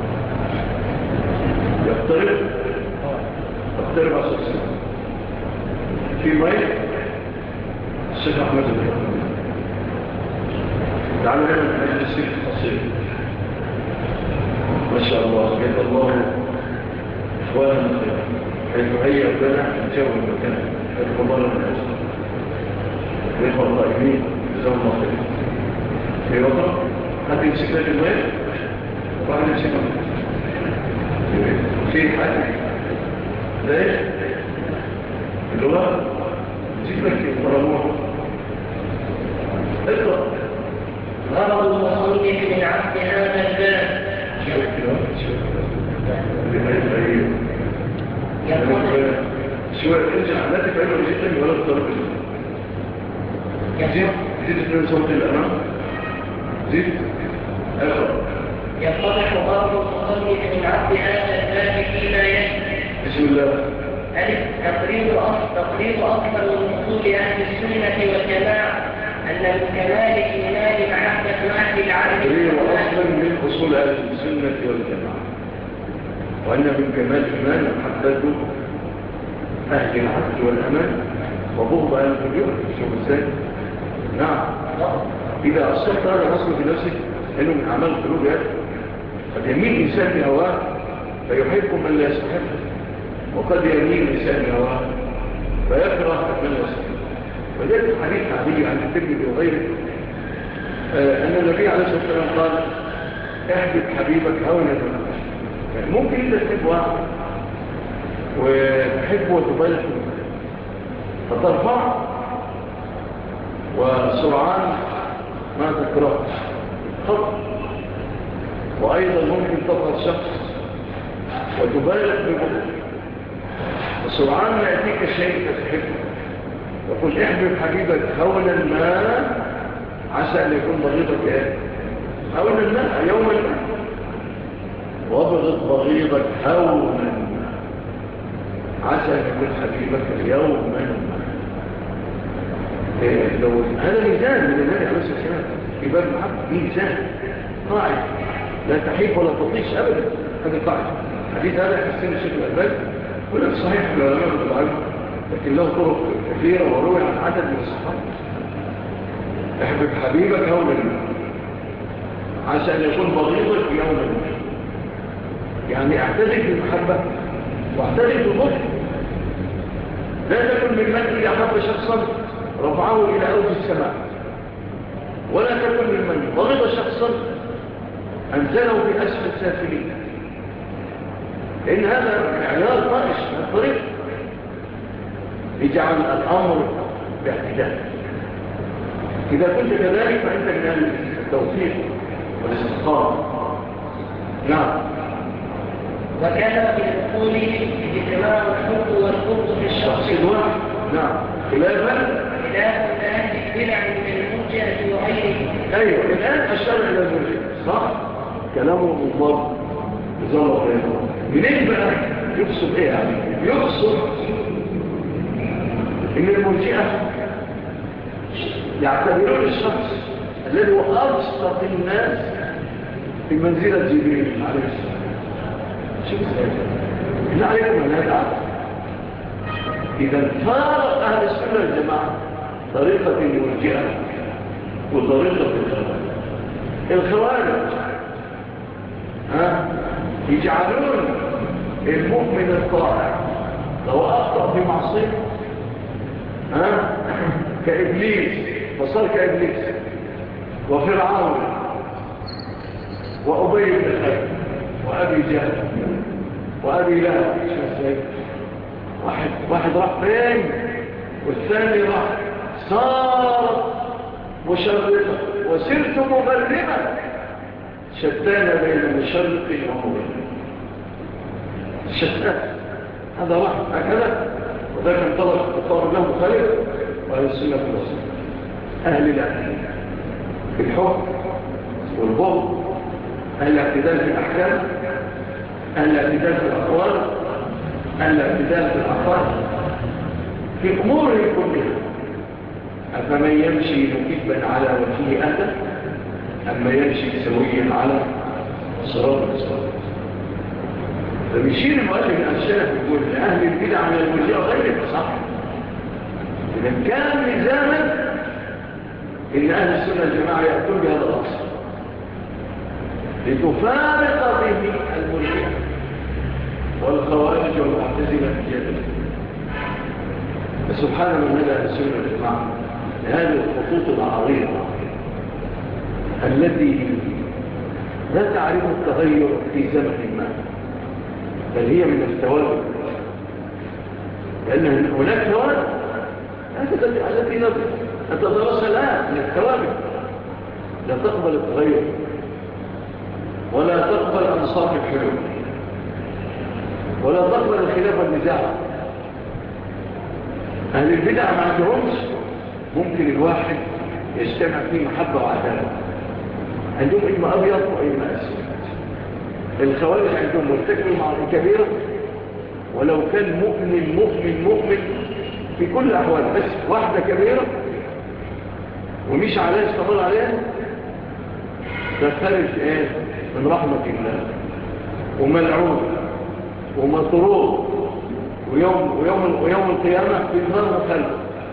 يقترب 10 سنة في مايك الشيخ أحمد الحكم. تعالوا هنا من أجل السيف القصير. ما شاء الله جزا الله إخوانا خيرا حيث هيئ لنا الجو المكان حيث الله من أجل الإخوة القائمين جزاهم الله خيرا. في وقت حد يمسك لك الماء وواحد يمسك لك في حاجة ليش اللغة جيب لك الطرموح. اقرأ. غرض المصنف من عقد هذا الباب شوية ارجع لا تفعله جدا ولا تضرب زيد من صوت الأمام زيد اقرأ. يتضح غرض المصنف من عقد هذا الباب فيما يلي. بسم الله. ألف تقرير أكثر من أصول أهل السنة والجماعة أن من كمال الإيمان محبة أهل العدل. تقرير أصلا من أصول أهل السنة والجماعة وأن من كمال الإيمان محبة أهل العدل والأمان وبغض أهل الفجور. شوف ازاي؟ نعم إذا أصلت هذا الأصل في نفسك إنه من أعمال القلوب قد يميل إنسان بهواه فيحب من لا يستحق، وقد يميل إنسان بهواه فيكره من لا يستحق. وذلك حديث عدي عن الترمذي وغيره أن النبي عليه الصلاة والسلام قال احبب حبيبك هونا يعني ممكن إذا تحب واحد وتحب وتبالغ فترفع وسرعان ما تكره خطأ. وأيضا ممكن تظهر شخص وتبالغ ببطء وسرعان ما يأتيك شيء تحبه. يقول احبب حبيبك هونا ما عسى أن يكون بغيضك هونا ما يوما ما وابغض بغيضك هونا ما عسى أن يكون حبيبك يوما ما. لو هذا ميزان من النبي عليه الصلاة والسلام في باب المحبة ميزان قاعد لا تحب ولا تطيش أبدا. هذا قاعد حديث هذا يحسن الشيخ الألباني ولا صحيح في العلماء بالعلم لكن له طرق كثيرة وروي عن عدد من الصحابة. احبب حبيبك هونا عسى أن يكون بغيضك يوما يعني اعتدل بالمحبة واعتدل بالبغض. لا تكن ممن إذا أحب شخصا رفعه إلى أوج السماء، ولا تكن ممن بغض شخصا أنزله في أسفل السافلين، لأن هذا معيار طائش من الطريق. اجعل الأمر باعتدال. إذا كنت كذلك فأنت من التوفيق والاستقامة. نعم. وكان في الأصول اجتماع الحب والبغض في الشخص الواحد. نعم. خلافا لأهل البدع من المرجئة وغيره. أيوة. الآن الشرع إلى المرجئة صح؟ كلامه مضاد بظلة غيره. منين بقى يقصد إيه يعني؟ يقصد إن المرجئة يعتبرون الشخص الذي هو أبسط الناس في منزلة جبريل عليه السلام. شوف ازاي إلا عليكم من هذا عبد. إذا فارق أهل السنة الجماعة طريقة المرجئة وطريقة الخوارج يجعلون المؤمن الطائع لو أخطأ في معصية كإبليس، فصار كإبليس وفرعون وأبي بن خلف وأبي جهل وأبي لهب. واحد راح فين والثاني راح، صار مشرقا وسرت مغربا، شتان بين مشرق ومغرب. شتان هذا راح هكذا، وذلك انطلق الطار له مخالف. وأهل السنة في الوسط أهل العدل في الحكم والبغض، أهل الاعتدال في الأحكام، أهل الاعتدال في الأقوال، أهل الاعتدال في الأعقال، في أموره كلها. أفمن يمشي مكبا على وجهه أهدى أما يمشي سويا على صراط المستقيم. فبيشير المؤلف الأشياء يقول لأهل البدع من المرجئة وغيره صح. إذا كان لزاما إن أهل السنة الجماعة يأتون بهذا الأصل لتفارق به المرجئة والخوارج والمعتزلة في جدل. فسبحان من هدى أهل السنة الجماعة لهذه الخطوط العريضة التي لا تعرف التغير في زمن ما، بل هي من الثوابت. لأن هناك ثوابت التي نتدرسها الآن من الثوابت، لا تقبل التغير ولا تقبل أنصاف الحلول ولا تقبل الخلاف والنزاع. أهل البدع ما عندهمش ممكن الواحد يجتمع فيه محبة وعدالة، عندهم إما أبيض وإما أسود. الخوارج عندهم مرتكب المعصية كبيرة ولو كان مؤمن في كل الأحوال، بس واحدة كبيرة ومش عليها استمر عليها تخرج من رحمة الله وملعون ومطرود ويوم القيامة في النار مخلد.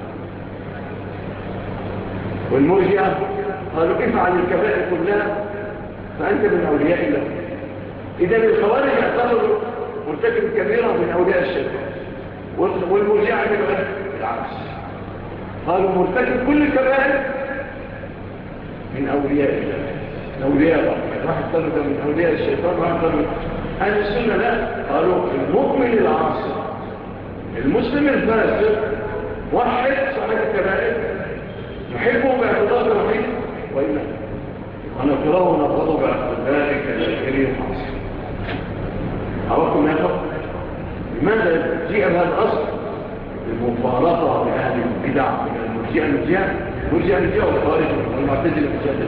والمرجئة قالوا افعل الكبائر كلها فأنت من أولياء الله. إذا الخوارج يعتبروا مرتكب كبيرة من أولياء الشيطان، والمرجئة عملوا العكس، قالوا مرتكب كل الكبائر من أولياء الله، من أولياء الله. واحد قالوا ده من أولياء الشيطان، واحد قالوا أهل السنة لا، قالوا المؤمن العاصي المسلم الفاسق واحد صاحب الكبائر نحبه باعتبار الرحيم وإلا ونكره ونبغضه باعتبار كالكريم العاصي. أراكم يا أخوة لماذا جاء بهذا الأصل المفارقة لأهل البدع من المرجئة والخوارج والمعتزلة الجادة؟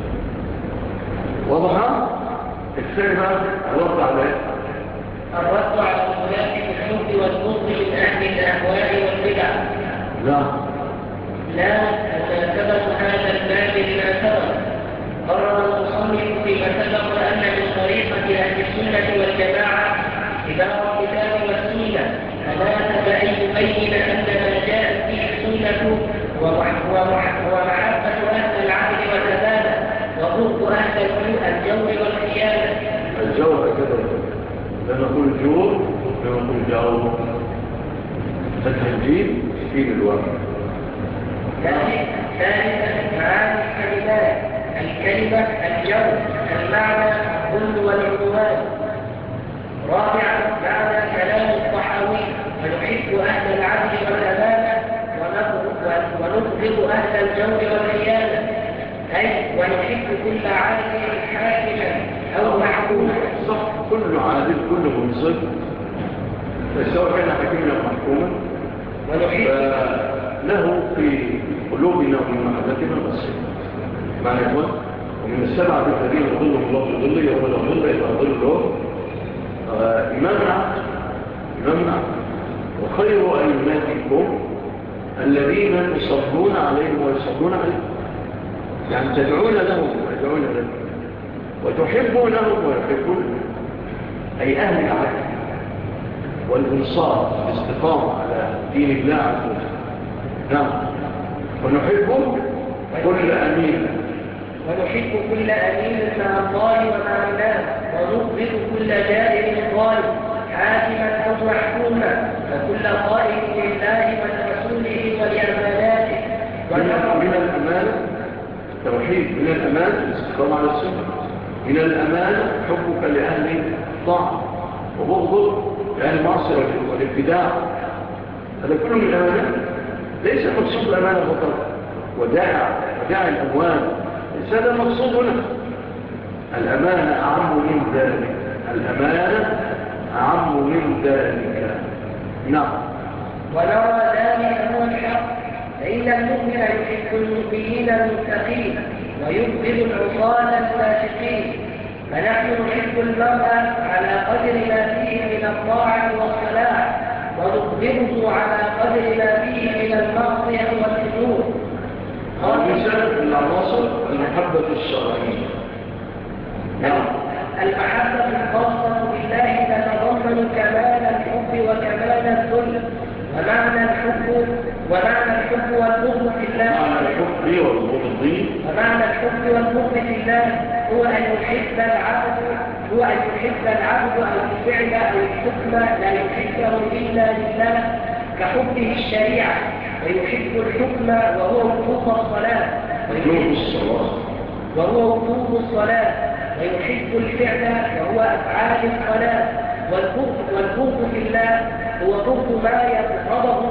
واضحة؟ الثاني بقى الرد على الغلاة في الحب والبغض من أهل الأهواء والبدع. لا مناسبة هذا الباب لما سبق. قرر المصنف فيما سبق أن من طريقة أهل السنة والجماعة اتباع الكتاب والسنة، فناسب أن يبين أن ما جاءت فيه السنة ومحبة أهل العدل والأمانة وبغض أهل الجور والخيانة. الجور كذا، لا نقول جور لا نقول جور. التهجير في الواقع. ثالثا معاني الكلمات: الكلمة الجو، المعنى الظل والعدوان. رابعا معنى كلام الطحاوي: ونحب أهل العدل والأمانة ونبغض أهل الجور والخيانة، أي ونحب كل عادل حاكما أو محكوما. صح، كل عادل كل منصف سواء كان حكيما أو محكوما له في قلوبنا ومن محبتنا نصيب. معنى إخوان، ومن السبعة الذين يظلهم الله في ظله يوم لا ظل إلا ظله إمامنا وخير أئمتكم الذين تصلون عليهم ويصلون عليهم، يعني تدعون لهم ويدعون لهم وتحبونهم ويحبون، أي أهل العدل والإنصاف والاستقامة على دين الله عز وجل. نعم. ونحب كل أمين مع الله ومع الناس، ونبغض كل جائر ظالم حاكما أو محكوما، وكل قائم لله ولرسوله ولأماناته. من الأمان توحيد، من الأمان الاستقامة على السنة، من الأمان حبك لأهل الطاعة وبغضك لأهل المعصية والابتداع. هذا كله من الأمانات. ليس مقصود الأمانة فقط وداع الأموال، ليس هذا المقصود هنا. الأمانة أعم من ذلك، الأمانة أعم من ذلك. نعم. ونرى ذلك هو الحق، فإن المؤمن يحب المؤمنين المتقين ويبغض العصاة الفاسقين، فنحن نحب المرأة على قدر ما فيه من الطاعة والصلاح، ونبغضه على قدر ما فيه من المعصية والفجور. خامسا العناصر المحبة الشرعية. نعم. المحبة الخاصة بالله تتضمن كمال الحب وكمال الذل، ومعنى الحب والبغض في الله. معنى الحب والبغض في الله هو أن يحب العبد أو الفعل أو الحكم لا يحبه إلا لله، كحبه الشريعة، ويحب الحكم وهو وجوب الصلاة، ويحب الفعل وهو أفعال الصلاة. والبغض في الله هو بغض ما يغضبه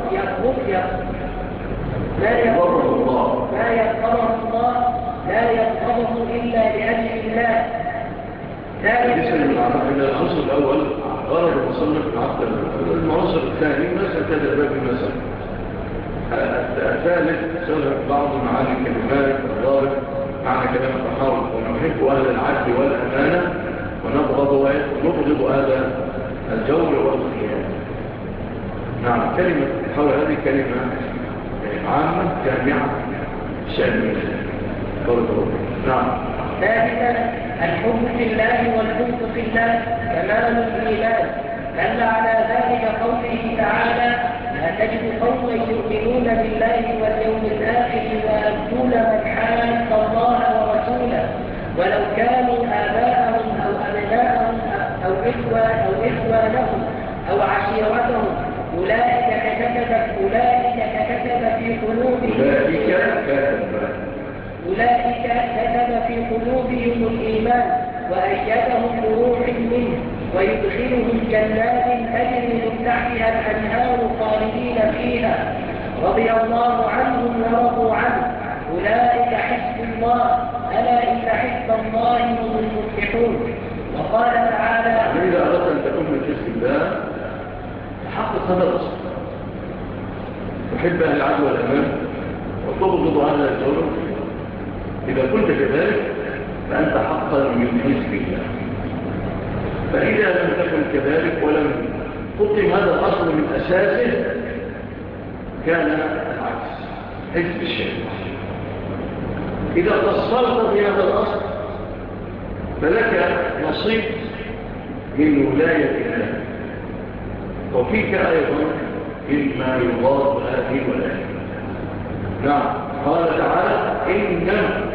الله لا يغضبه إلا لأجل الله. إلى العنصر الأول غرض المصنف العقل، المعنصر الثاني مثل كذا الباب المثل. الثالث سنة بعض معاني الكلمات والضابط معنى كلام التحاول: ونحب أهل العدل والأمانة ونبغض أهل الجور والخيانة. نعم. كلمة التحاول هذه كلمة عامة جامعة شاملة. نعم. ثالثا الحب في الله والبغض في الله كمال الإيمان، دل على ذلك قوله تعالى: لا تجد قوما يؤمنون بالله واليوم الآخر ويؤدون من حاد الله ورسوله ولو كانوا آباءهم أو أبناءهم أو إخوانهم أو عشيرتهم، أولئك كتب في قلوبهم الإيمان وأيدهم بروح منه ويدخلهم جنات تجري من تحتها الأنهار خالدين فيها، رضي الله عنهم ورضوا عنه، أولئك حزب الله، ألا إن حزب الله هم المفلحون. وقال تعالى: إذا أردت أن تكون من حزب الله حقق هذا الأصل: تحب أهل العدل والأمان وتبغض أهل الجور. إذا كنت كذلك فأنت حقا من حزب الله. فإذا لم تكن كذلك ولم تقم هذا الأصل من أساسه كان العكس، حزب الشيطان. إذا تصلت في هذا الأصل فلك نصيب من ولاية الله، وفيك أيضا مما يضاد هذه الولاية. نعم. قال تعالى: إنما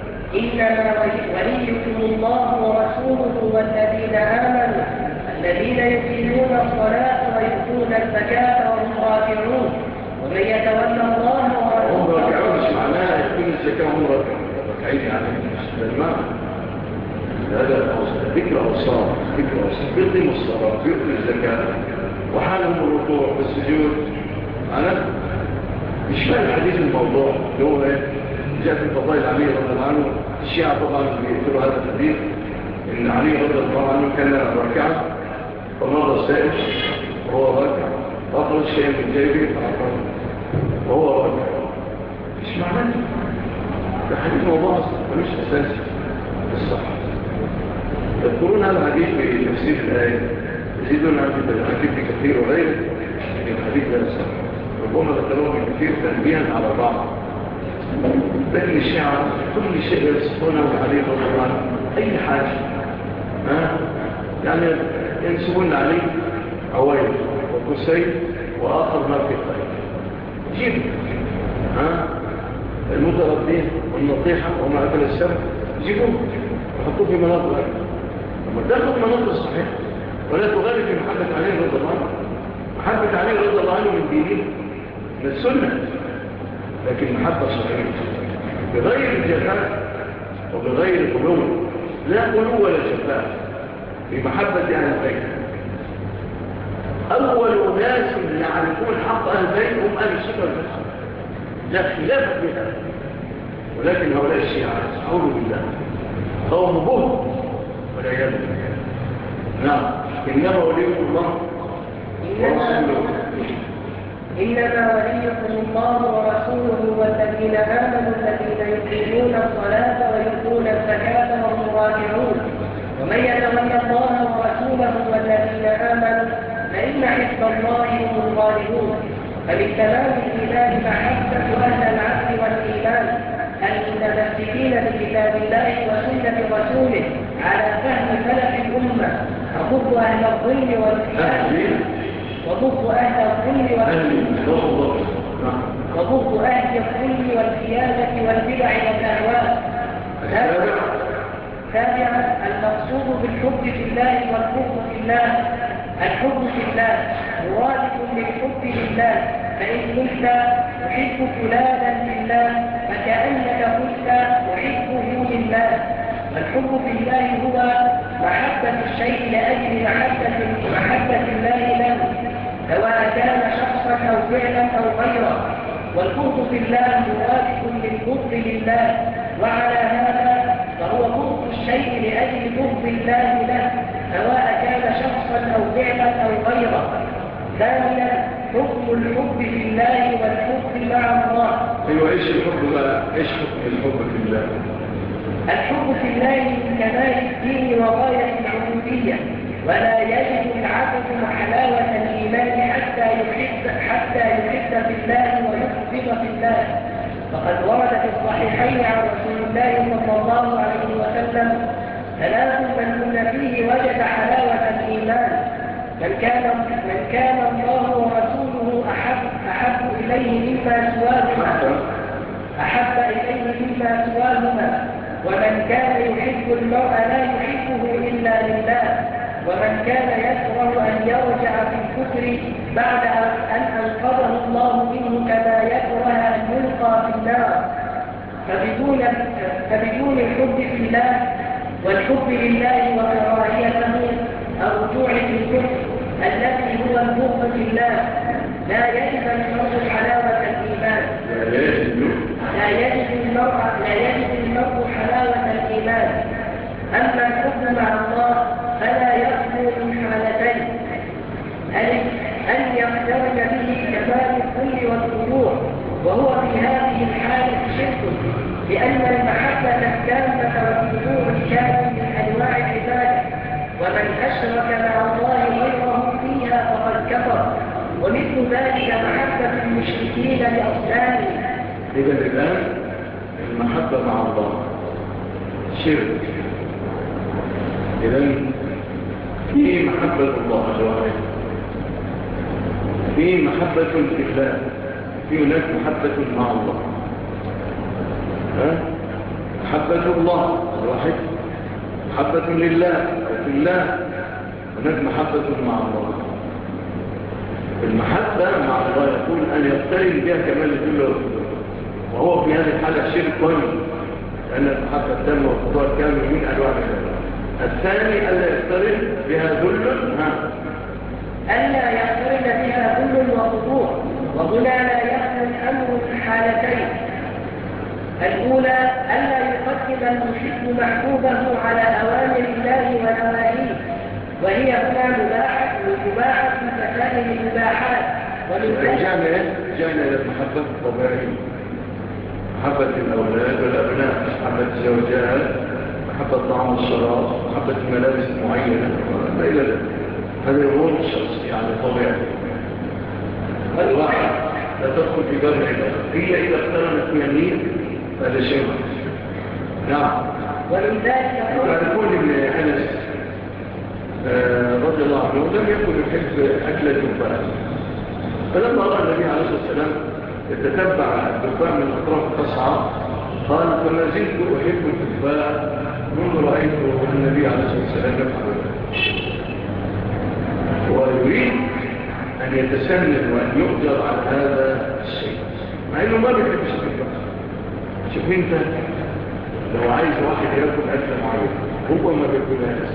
وليكم الله ورسوله والذين آمنوا الذين يقيمون الصلاة ويؤتون الزكاة وهم راجعون ومن يتولى الله هم ورسوله. راكعون مش معناها يكون الزكاة هم راكعين يعني مش ده المعنى. هذا ذكر أوصاف يقيم الصلاة يقيم الزكاة وحالهم الركوع والسجود. أنا مش فاهم حديث الموضوع اللي هو جاء في فضائل علي رضي الله عنه. الشيعة طبعا بيقولوا هذا الحديث إن علي رضي الله عنه كان راكعا فمر السائل وهو راكع فأخرج شيئا من جيبه فأخرج وهو راكع. مش معناه ده حديث موضوع ملوش أساسي الصحة. يذكرون هذا الحديث في تفسير الآية يزيدون عن ابن كثير وغيره لكن الحديث لا يصح. ربما ذكروه ابن كثير تنبيها على بعض. لكن الشيعة كل شيء يصفونه عليه رضي الله عنه أي حاجة يعني ينسبون عليه عويل وكسي وآخر ما في خير جيب المتردين والنطيحة وما أكل السبب جيبوه وحطوه في مناطق الأكل لما تأخذ مناطق الصحيح ولا تغالي في محبة عليه رضي الله عنه. محبة عليه رضي الله عنه من دينه من السنة لكن محبة صحيحة بغير الجفاء وبغير قلوب لا قلوب ولا جفاء في محبة أهل البيت. أول ناس يعرفون حق أهل البيت هم أهل السنة والجماعة لا خلاف بها. ولكن هؤلاء الشيعة أعوذ بالله قوم بهم ولا يدري. نعم إنما وليكم الله ورسوله. إنما وليكم الله ورسوله والذين آمنوا الذين يقيمون الصلاة ويؤتون الزكاة وهم راكعون ومن يتولى الله ورسوله والذين آمنوا فإن حزب الله هم الغالبون. فمن تمام الإيمان محبة أهل العدل والإيمان المتمسكين بكتاب الله وسنة رسوله على فهم سلف الأمة وضد أهل الظلم والخيانة وضد أهل الظلم والخيانة والبدع والأهواء. سابعا المقصود بالحب في الله والبغض في الله. الحب في الله مرادف للحب لله فإن قلت أحب فلانا لله فكأنك قلت أحبه لله. والحب في الله هو محبة الشيء لأجل محبة الله له سواء كان شخصا أو فعلا أو غيره. والبغض في الله مرادف للبغض لله وعلى هذا فهو بغض الشيء لأجل بغض الله له سواء كان شخصا أو فعلا أو غيره. ثانيا حكم الحب في الله والحب مع الله. أيوة إيش الحب بقى؟ إيش حكم الحب في الله؟ الحب في الله من كمال الدين وغاية العبودية ولا يجد العبد حلاوة الإيمان حتى يحب في الله ويحب في الله. فقد ورد في الصحيحين عن رسول الله صلى الله عليه وسلم ثلاث من كن فيه وجد حلاوة الإيمان من كان الله ورسوله أحب إليه مما سواهما ومن كان يحب المرء لا يحبه إلا لله ومن كان يكره أن يرجع في الكفر بعد أن أنقذه الله منه كما يكره أن يلقى في النار. فبدون الحب في الله والحب لله وكراهيته الرجوع في الكفر الذي هو البغض في الله لا يجد المرء حلاوة الإيمان. لا يجد المرء حلاوة الإيمان. أما الحب مع الله فلا يخلو من حالتين: أن يخترج به كمال الكل والخضوع وهو في هذه الحالة شرك لأن المحبة التامة والخضوع الكامل من أنواع العبادة ومن أشرك مع الله غيره فيها فقد كفر. ومثل ذلك محبة المشركين لأصنامهم. إذا الآن المحبة مع الله شرك. إذا في محبة الله جواره في محبة في الله في هناك محبة مع الله. محبة الله الواحد محبة لله وفي الله هناك محبة مع الله. المحبة مع الله يقول أن يقترن بها كمال الدل وهو في هذه الحالة شرك لأن المحبة التامة والخضوع الكامل من أنواع العبادة. الثاني ألا يقترن بها ذل ألا يقترن بها ذل وخضوع، وهنا لا يخلو الأمر في حالتين. الأولى ألا يقدم المحب محبوبه على أوامر الله ونواهيه، وهي هنا مباحة كسائر المباحات. جاءنا إلى المحبة الطبيعية، محبة الأولاد والأبناء، محبة الزوجات، محبة الطعام والشراب، محبة الملابس المعينة وما إلى ذلك. هذه أمور يعني طبيعية. الواحد لا تدخل في باب العبادة إلا إذا اقترنت بيمين هذا شيء. نعم. ومن ذلك يعرفون ابن أنس رضي الله عنه لم يكن يحب أكل الدفاع، فلما رأى النبي عليه الصلاة والسلام يتتبع الدفاع من أطراف القصعة قال فما زلت أحب الدفاع منذ رأيته النبي عليه الصلاة والسلام يفعل. ويريد أن يتسنن وأن يؤجر على هذا الشيء مع أنه ما بيحبش الدفاع. شوف انت لو عايز واحد يأكل أكل معين هو ما بيأكلهاش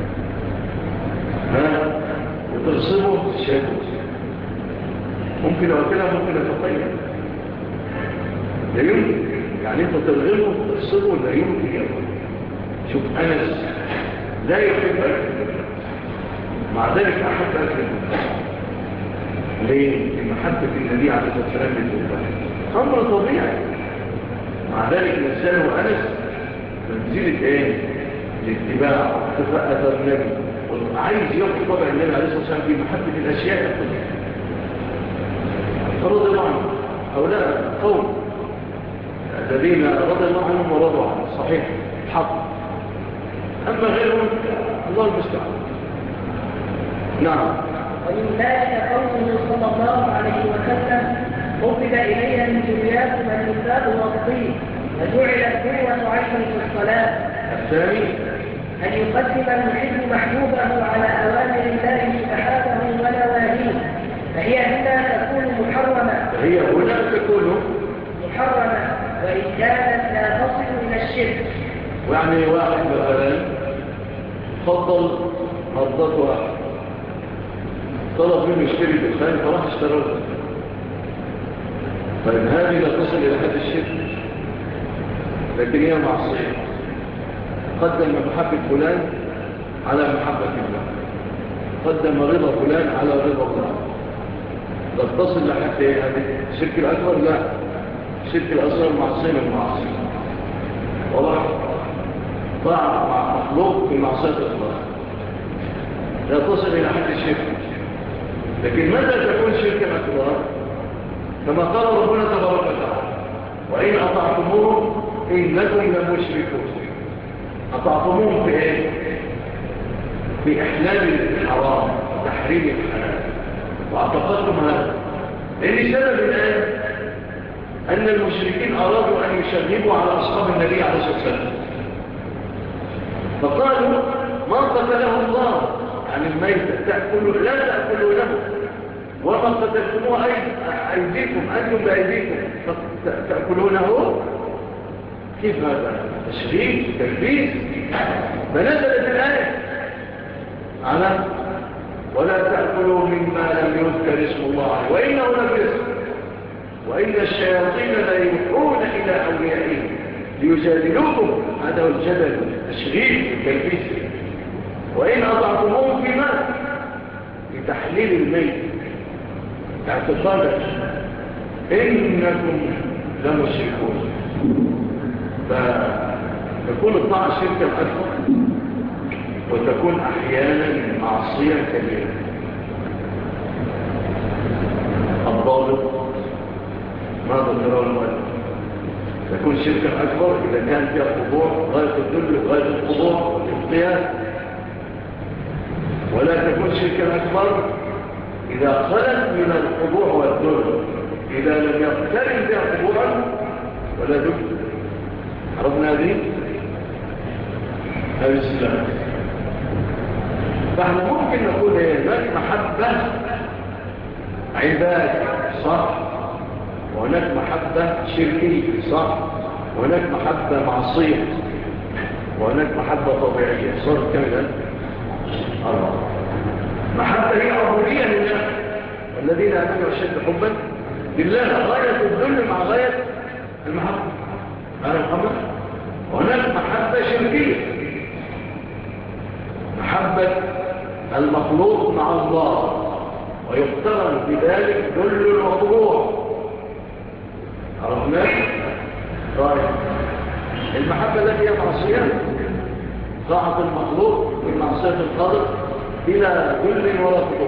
وتغصبه الشيء ممكن أكلها ممكن أتطيب لا يمكن يعني انت ترغبه تغصبه لا يمكن يأكل. شوف أنس لا يحب أكل مع ذلك أحب أكل ليه؟ لمحبة النبي عليه الصلاة والسلام للدفاع أمر طبيعي. مع ذلك الإنسان وأنس منزلة إيه؟ الاتباع واقتفاء أثر النبي وعايز يأخذ طبع النبي عليه الصلاة والسلام في محبة الأشياء فرضي الله عنه. هؤلاء قوم الذين رضي الله عنهم ورضوا عنه صحيح حق. أما غيرهم الله المستعان. نعم. ومن ذلك قوله صلى الله عليه وسلم حبب إلينا من دنياكم النساء والطيب وجعلت قوة عيني في الصلاة. الثاني أن يقدم المحب محبوبه على أوامر الله سبحانه ونواهيه، فهي هنا تكون محرمة وإن كانت لا تصل إلى الشرك. يعني واحد مثلا فضل مرضات واحد طلب منه يشتري دخان فراح اشترى له. طيب هذه لا تصل إلى حد الشرك لكن هي معصية. قدم محبة فلان على محبة الله، قدم رضا فلان على رضا الله. لا تصل لحد هذه الشرك الأكبر لا، الشرك الأصغر معصية من معصية. والله طاعة مع مخلوق في معصية الله لا تصل إلى حد الشرك. لكن متى تكون شركا أكبر؟ كما قال ربنا تبارك وتعالى وإن أطعتموهم إنكم لمشركون. أطعتموهم في إيه؟ في إحلال الحرام وتحريم الحلال واعتقدتم هذا. لأن سبب الآن أن المشركين أرادوا أن يشغبوا على أصحاب النبي عليه الصلاة والسلام فقالوا ما قتله الله عن الميتة لا تأكلوا له وما قتلتموه أيديكم أنتم بأيديكم تأكلونه. كيف هذا؟ تشغيب تلبيس. فنزلت الآية على ولا تأكلوا مما لم يذكر اسم الله عليه وإنه لفسق وإن الشياطين لا يوحون إلى أوليائهم ليجادلوكم. هذا هو الجدل تشغيب تلبيس. وإن أضعتموهم في مال لتحليل الميت اعتقادا إنكم لمشركون. فتكون الطاعة شركا أكبر وتكون أحيانا معصية كبيرة. الضابط ماذا ترى المؤلف؟ تكون شركا أكبر إذا كان فيها خضوع غاية الذل غاية الخضوع والقياس، ولا تكون شركا أكبر إذا خلت من الخضوع والذل، إذا لم يقترن بها خضوعا ولا ذل. عرفنا هذه السلام. فاحنا ممكن نقول هناك محبة عبادة صح، وهناك محبة شركية صح، وهناك محبة معصية، وهناك محبة طبيعية. صار كم الآن؟ أربعة. محبة هي عبودية لله، والذين آمنوا أشد حبا لله، غاية الذل مع غاية المحبة. هذا محبة. وهناك محبة شركية، محبة المخلوق مع الله، ويقترن بذلك ذل الوقوع. عرفنا؟ طيب المحبة التي هي معصية، طاعة المخلوق بمعصية الخالق بلا ذل ولا خضوع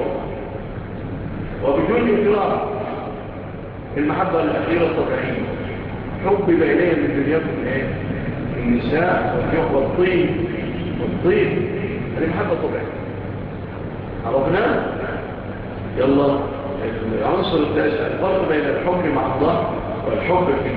وبدون إكرام. المحبة الأخيرة الطبيعية، حب إليه من دنياكم إيه؟ النساء والطيب والطيب، هذه محبة طبيعية. عرفنا؟ يلا العنصر التاسع، الفرق بين الحب مع الله والحب في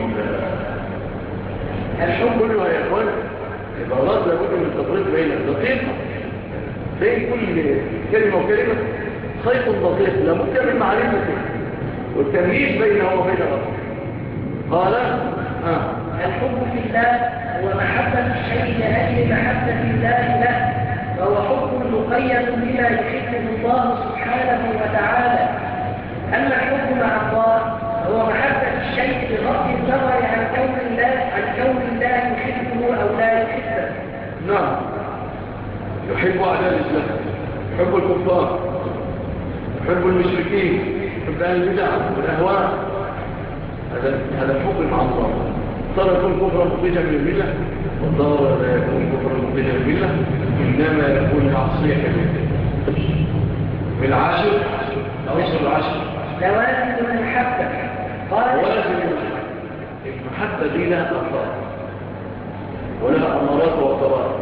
الحب كله يا إخوان عبارات لابد من التفريق بين الدقيقة، بين كل كلمة وكلمة خيط دقيق لابد من معرفته والتمييز بينه وبين الآخر. قال الحب في الله هو محبة الشيء لأجل محبة الله له، وهو حب مقيد بما يحبه الله سبحانه وتعالى. أما الحب مع الله هو محبة الشيء بغض النظر عن كون الله يحبه أو لا يحبه. نعم، يحب أعداء الإسلام، يحب الكفار، يحب المشركين، يحب أهل البدع والأهواء. هذا الحب مع الله. صار يكون كفرا مخرجا من الملة، والضار لا يكون كفرا مخرجا من الملة، إنما يكون معصية كبيرة. بالعاشر عنصر العاشر لوازم المحبة. لوازم المحبة دي لها أفضل ولها أمارات وأطرات.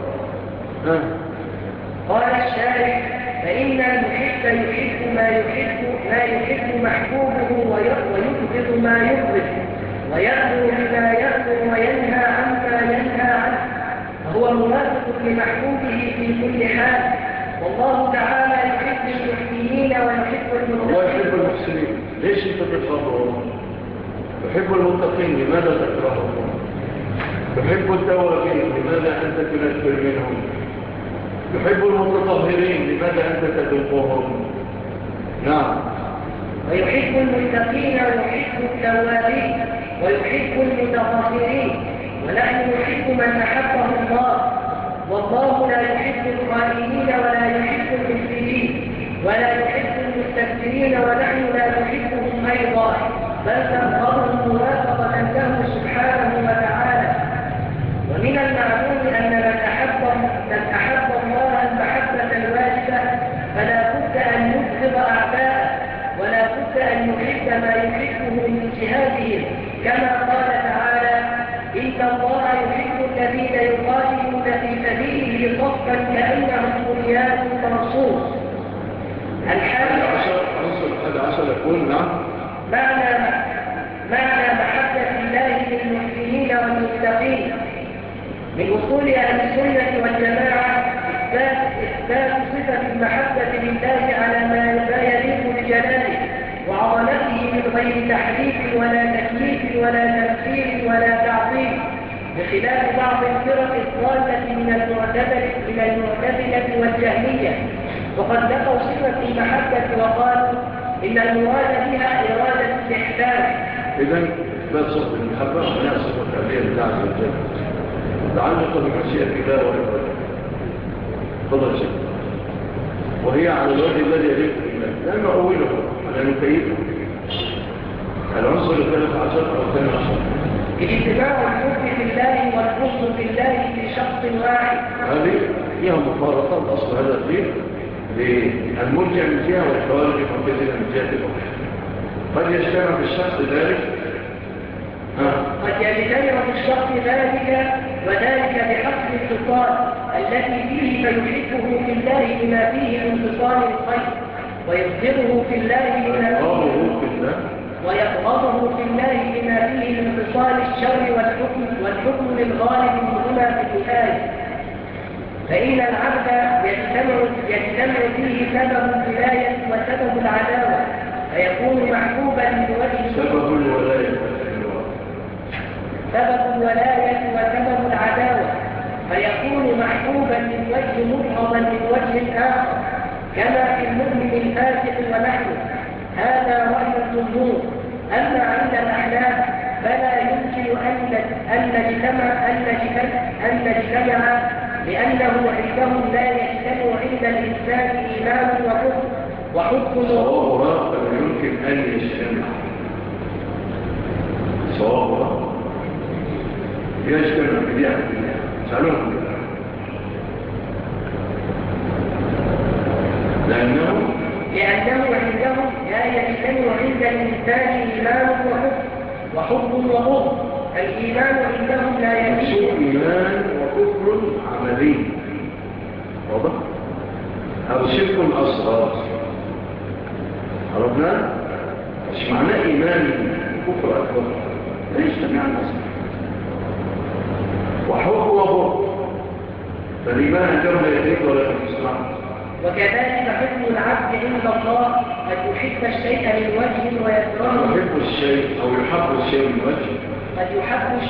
قال الشارع: فإن المحب يحب ما يحب محبوبه، ويبغض ما يبغض، ويأمر بما يأمر وينهى عما ينهى عنه، فهو موافق لمحبوبه في كل حال. والله تعالى يحب المحسنين ويحب المتقين. الله يحب المحسنين، ليش انت تكرهه؟ يحب المتقين، لماذا تكرهه؟ يحب التوابين، لماذا أنت تنفر منهم؟ يحب المتطهرين، لماذا أنت تذوقهم؟ نعم. ويحب المتقين ويحب التوابين ويحب المتطهرين، ونحن نحب من أحبه الله، والله لا يحب الخائنين ولا يحب المفسدين ولا يحب المستكبرين، ونحن لا نحبهم أيضا، بل نبغضهم موافقة له سبحانه وتعالى. ومن المعلوم أن من أحب الله المحبة الواجبة فلا بد أن يبغض أعداءه، ولا بد أن يحب ما يحبه من جهادهم، كما قال تعالى: إن الله يحب الذين يقاتلون في سبيله صفا كأنهم بنيان مرصوص. الحادي عشر يقول نعم معنى محبة الله للمحسنين والمتقين من أصول أهل السنة والجماعة إثبات صفة المحبة لله على ما لا يليق بجلاله وعظمته من غير تحريف ولا تكييف ولا تمثيل ولا تعطيل، بخلاف بعض الفرق الضالة من المعتزلة والجهمية، وقد نفوا صفة المحبة وقالوا إن المراد بها إرادة الإحسان. إذن إثبات صفة المحبة لا صفة تعليل الله عز وجل متعلقة بمشيئة الله وإرادته. تفضل شيء، وهي على الوجه الذي يليق بالله، لا نؤوله ولا نكيفه. العنصر الثالث عشر أو الثاني عشر اجتماع الحب في الله والبغض في الله في شخص واحد. هذه فيها مفارقة أصل هذا الدين للمرجع من جهة والخوارج المعتزلة من جهة الأخرى. قد يجتمع في الشخص ذلك وذلك بحسب الخصال التي فيه فيحبه في الله بما فيه من خصال الخير، ويبغضه في الله بما فيه من خصال الشر والحكم للغالب منهما في الآية. فإن العبد يجتمع فيه سبب الولاية وسبب العداوة، فيكون محبوبا لوجه سبب الولاية وسبب العداوة، فيكون محبوبا للوجه مبغضا للوجه الآخر، كما في المؤمن الفاسق ونحوه. هذا رأي الجمهور. أما عند الأحناف فلا يمكن أن نجتمع، لأنه عندهم لا يجتمع عند الإنسان إيمان وكفر وحب صوابها فلا يمكن أن يجتمع. صوابها يجتمع بديعة سألوهم لأنه عندهم لا يجتمع عند الإنسان إيمان وكفر وحب وبغض. الإيمان عندهم لا يجتمع إيمان وكفر عملي واضح أو شرك أصغر. عرفنا مش معناه إيمان وكفر أكبر، لا يجتمع أصلا. وحب وبغض فالإيمان عندهم لا يزيد ولا ينقص. وكذلك حكم العبد عند الله قد يحب الشيء من وجه ويكرهه. يحب الشيء أو يحب الشيء من وجه. قد يحب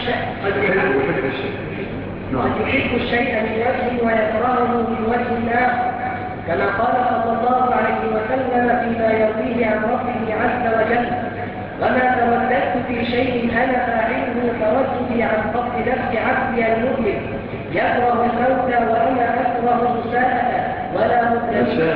الشيء من وجه ويكرهه من وجه آخر، كما قال صلى الله عليه وسلم فيما يرويه عن ربه عز وجل: وما ترددت في شيء أنا فاعله ترددي عن فضل نفس عبدي المؤمن يكره الموت وأنا أكره مساءته ولا بد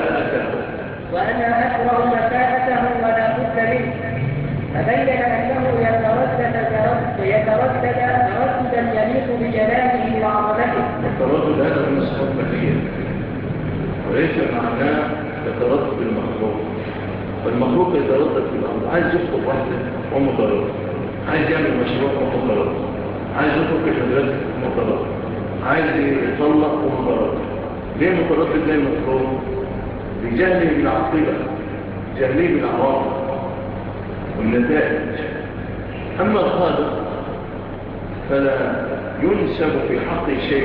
منه. فبين أنه يتردد ترددا يليق بجلاله وعظمته. التردد هذا من الصفات المالية وليس معناه يتردد المخلوق. والمخلوق يتردد في الأرض، عايز يخطب واحدة ومتردد، عايز يعمل مشروع ومتردد، عايز يخرج المدرسة ومتردد، عايز يطلق ومتردد. ليه متردد زي المخلوق؟ بجهله بالعقيدة، جهله بالعواطف والنتائج. أما الخالق فلا ينسب في حقه شيء،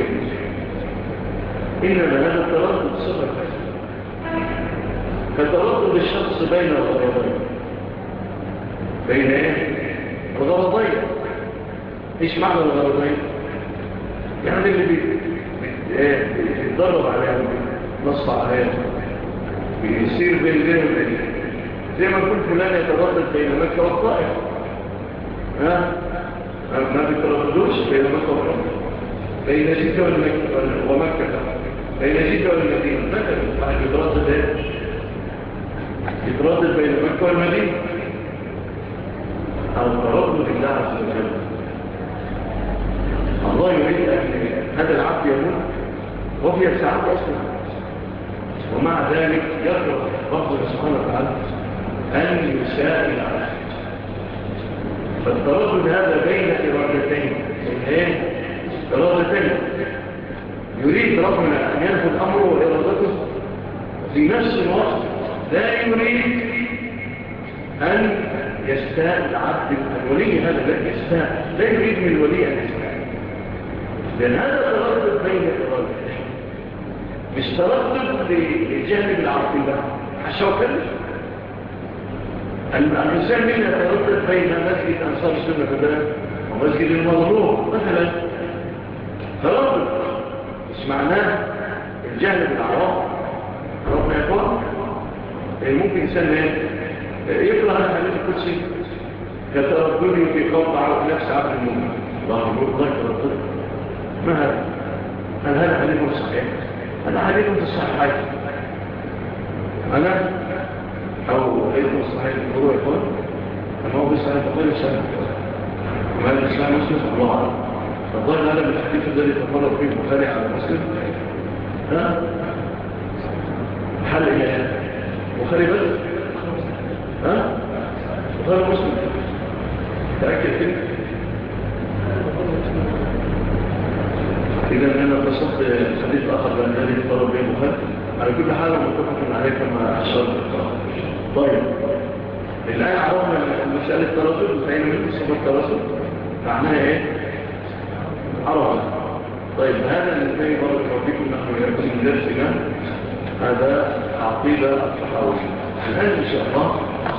إنما هذا التردد صفة فتردد الشخص بين الغرضين. بين ايه؟ الغرضين. ايش معنى الغرضين؟ يعني اللي بيتدرب عليهم بينص عليهم بيصير بين ذهن زي ما كنت فلان يتردد بين مكة والطائف، ما بيترددوش بين مكة والطائف، بين جدة ومكة، بين جدة والمدينة. مثلا واحد يتردد ايه؟ يتردد بين مكة والمدينة. أو تردد الله عز وجل. الله يريد أن هذا العبد يموت وفي ساعات أصلا، ومع ذلك يقرأ ربنا سبحانه وتعالى أن يسائل عنه. فالتردد هذا بين إرادتين، إرادتين يريد ربنا أن ينفذ أمره وإرادته في نفس الوقت. لا يريد أن يستاء العبد الولي، هذا لا يستاء، لا يريد من الولي أن يستاء، لأن هذا تردد بين الإرادتين، مش تردد لجهل بالعقيدة حشا وكلش. الإنسان منه يتردد بين مسجد أنصار السنة مثلا ومسجد المظلوم مثلا، تردد مش معناه الجهل بالعواقب. ربنا يقول ممكن إنسان يقرأ الحديث القدسي كترددي في قول نفس عبد المؤمن، الله يقول الله تردد. ما هذا؟ هل هذا حديث صحيح؟ هذا حديث في الصحيحين. أنا أو حديث الصحيح الفروع يقول أما هو بالصحيح تقول السنة وهذا الإسلام مسلم الله عنه. فالظاهر هذا من الحديث الذي تفرق فيه البخاري على مسلم حل إلى بخاري بس بخاري مسلم تأكد كده. إذا أنا قصدت حديث آخر بأن الذي تفرق به البخاري على كل حال متفق عليه كما أشرت. طيب الآن عرفنا مسألة التردد فإن من صفة التردد معناها إيه؟ عرفنا. طيب هذا الذي بارك الله فيكم نحن يكون من درسنا هذا عقيدة الصحاوية. الآن إن شاء الله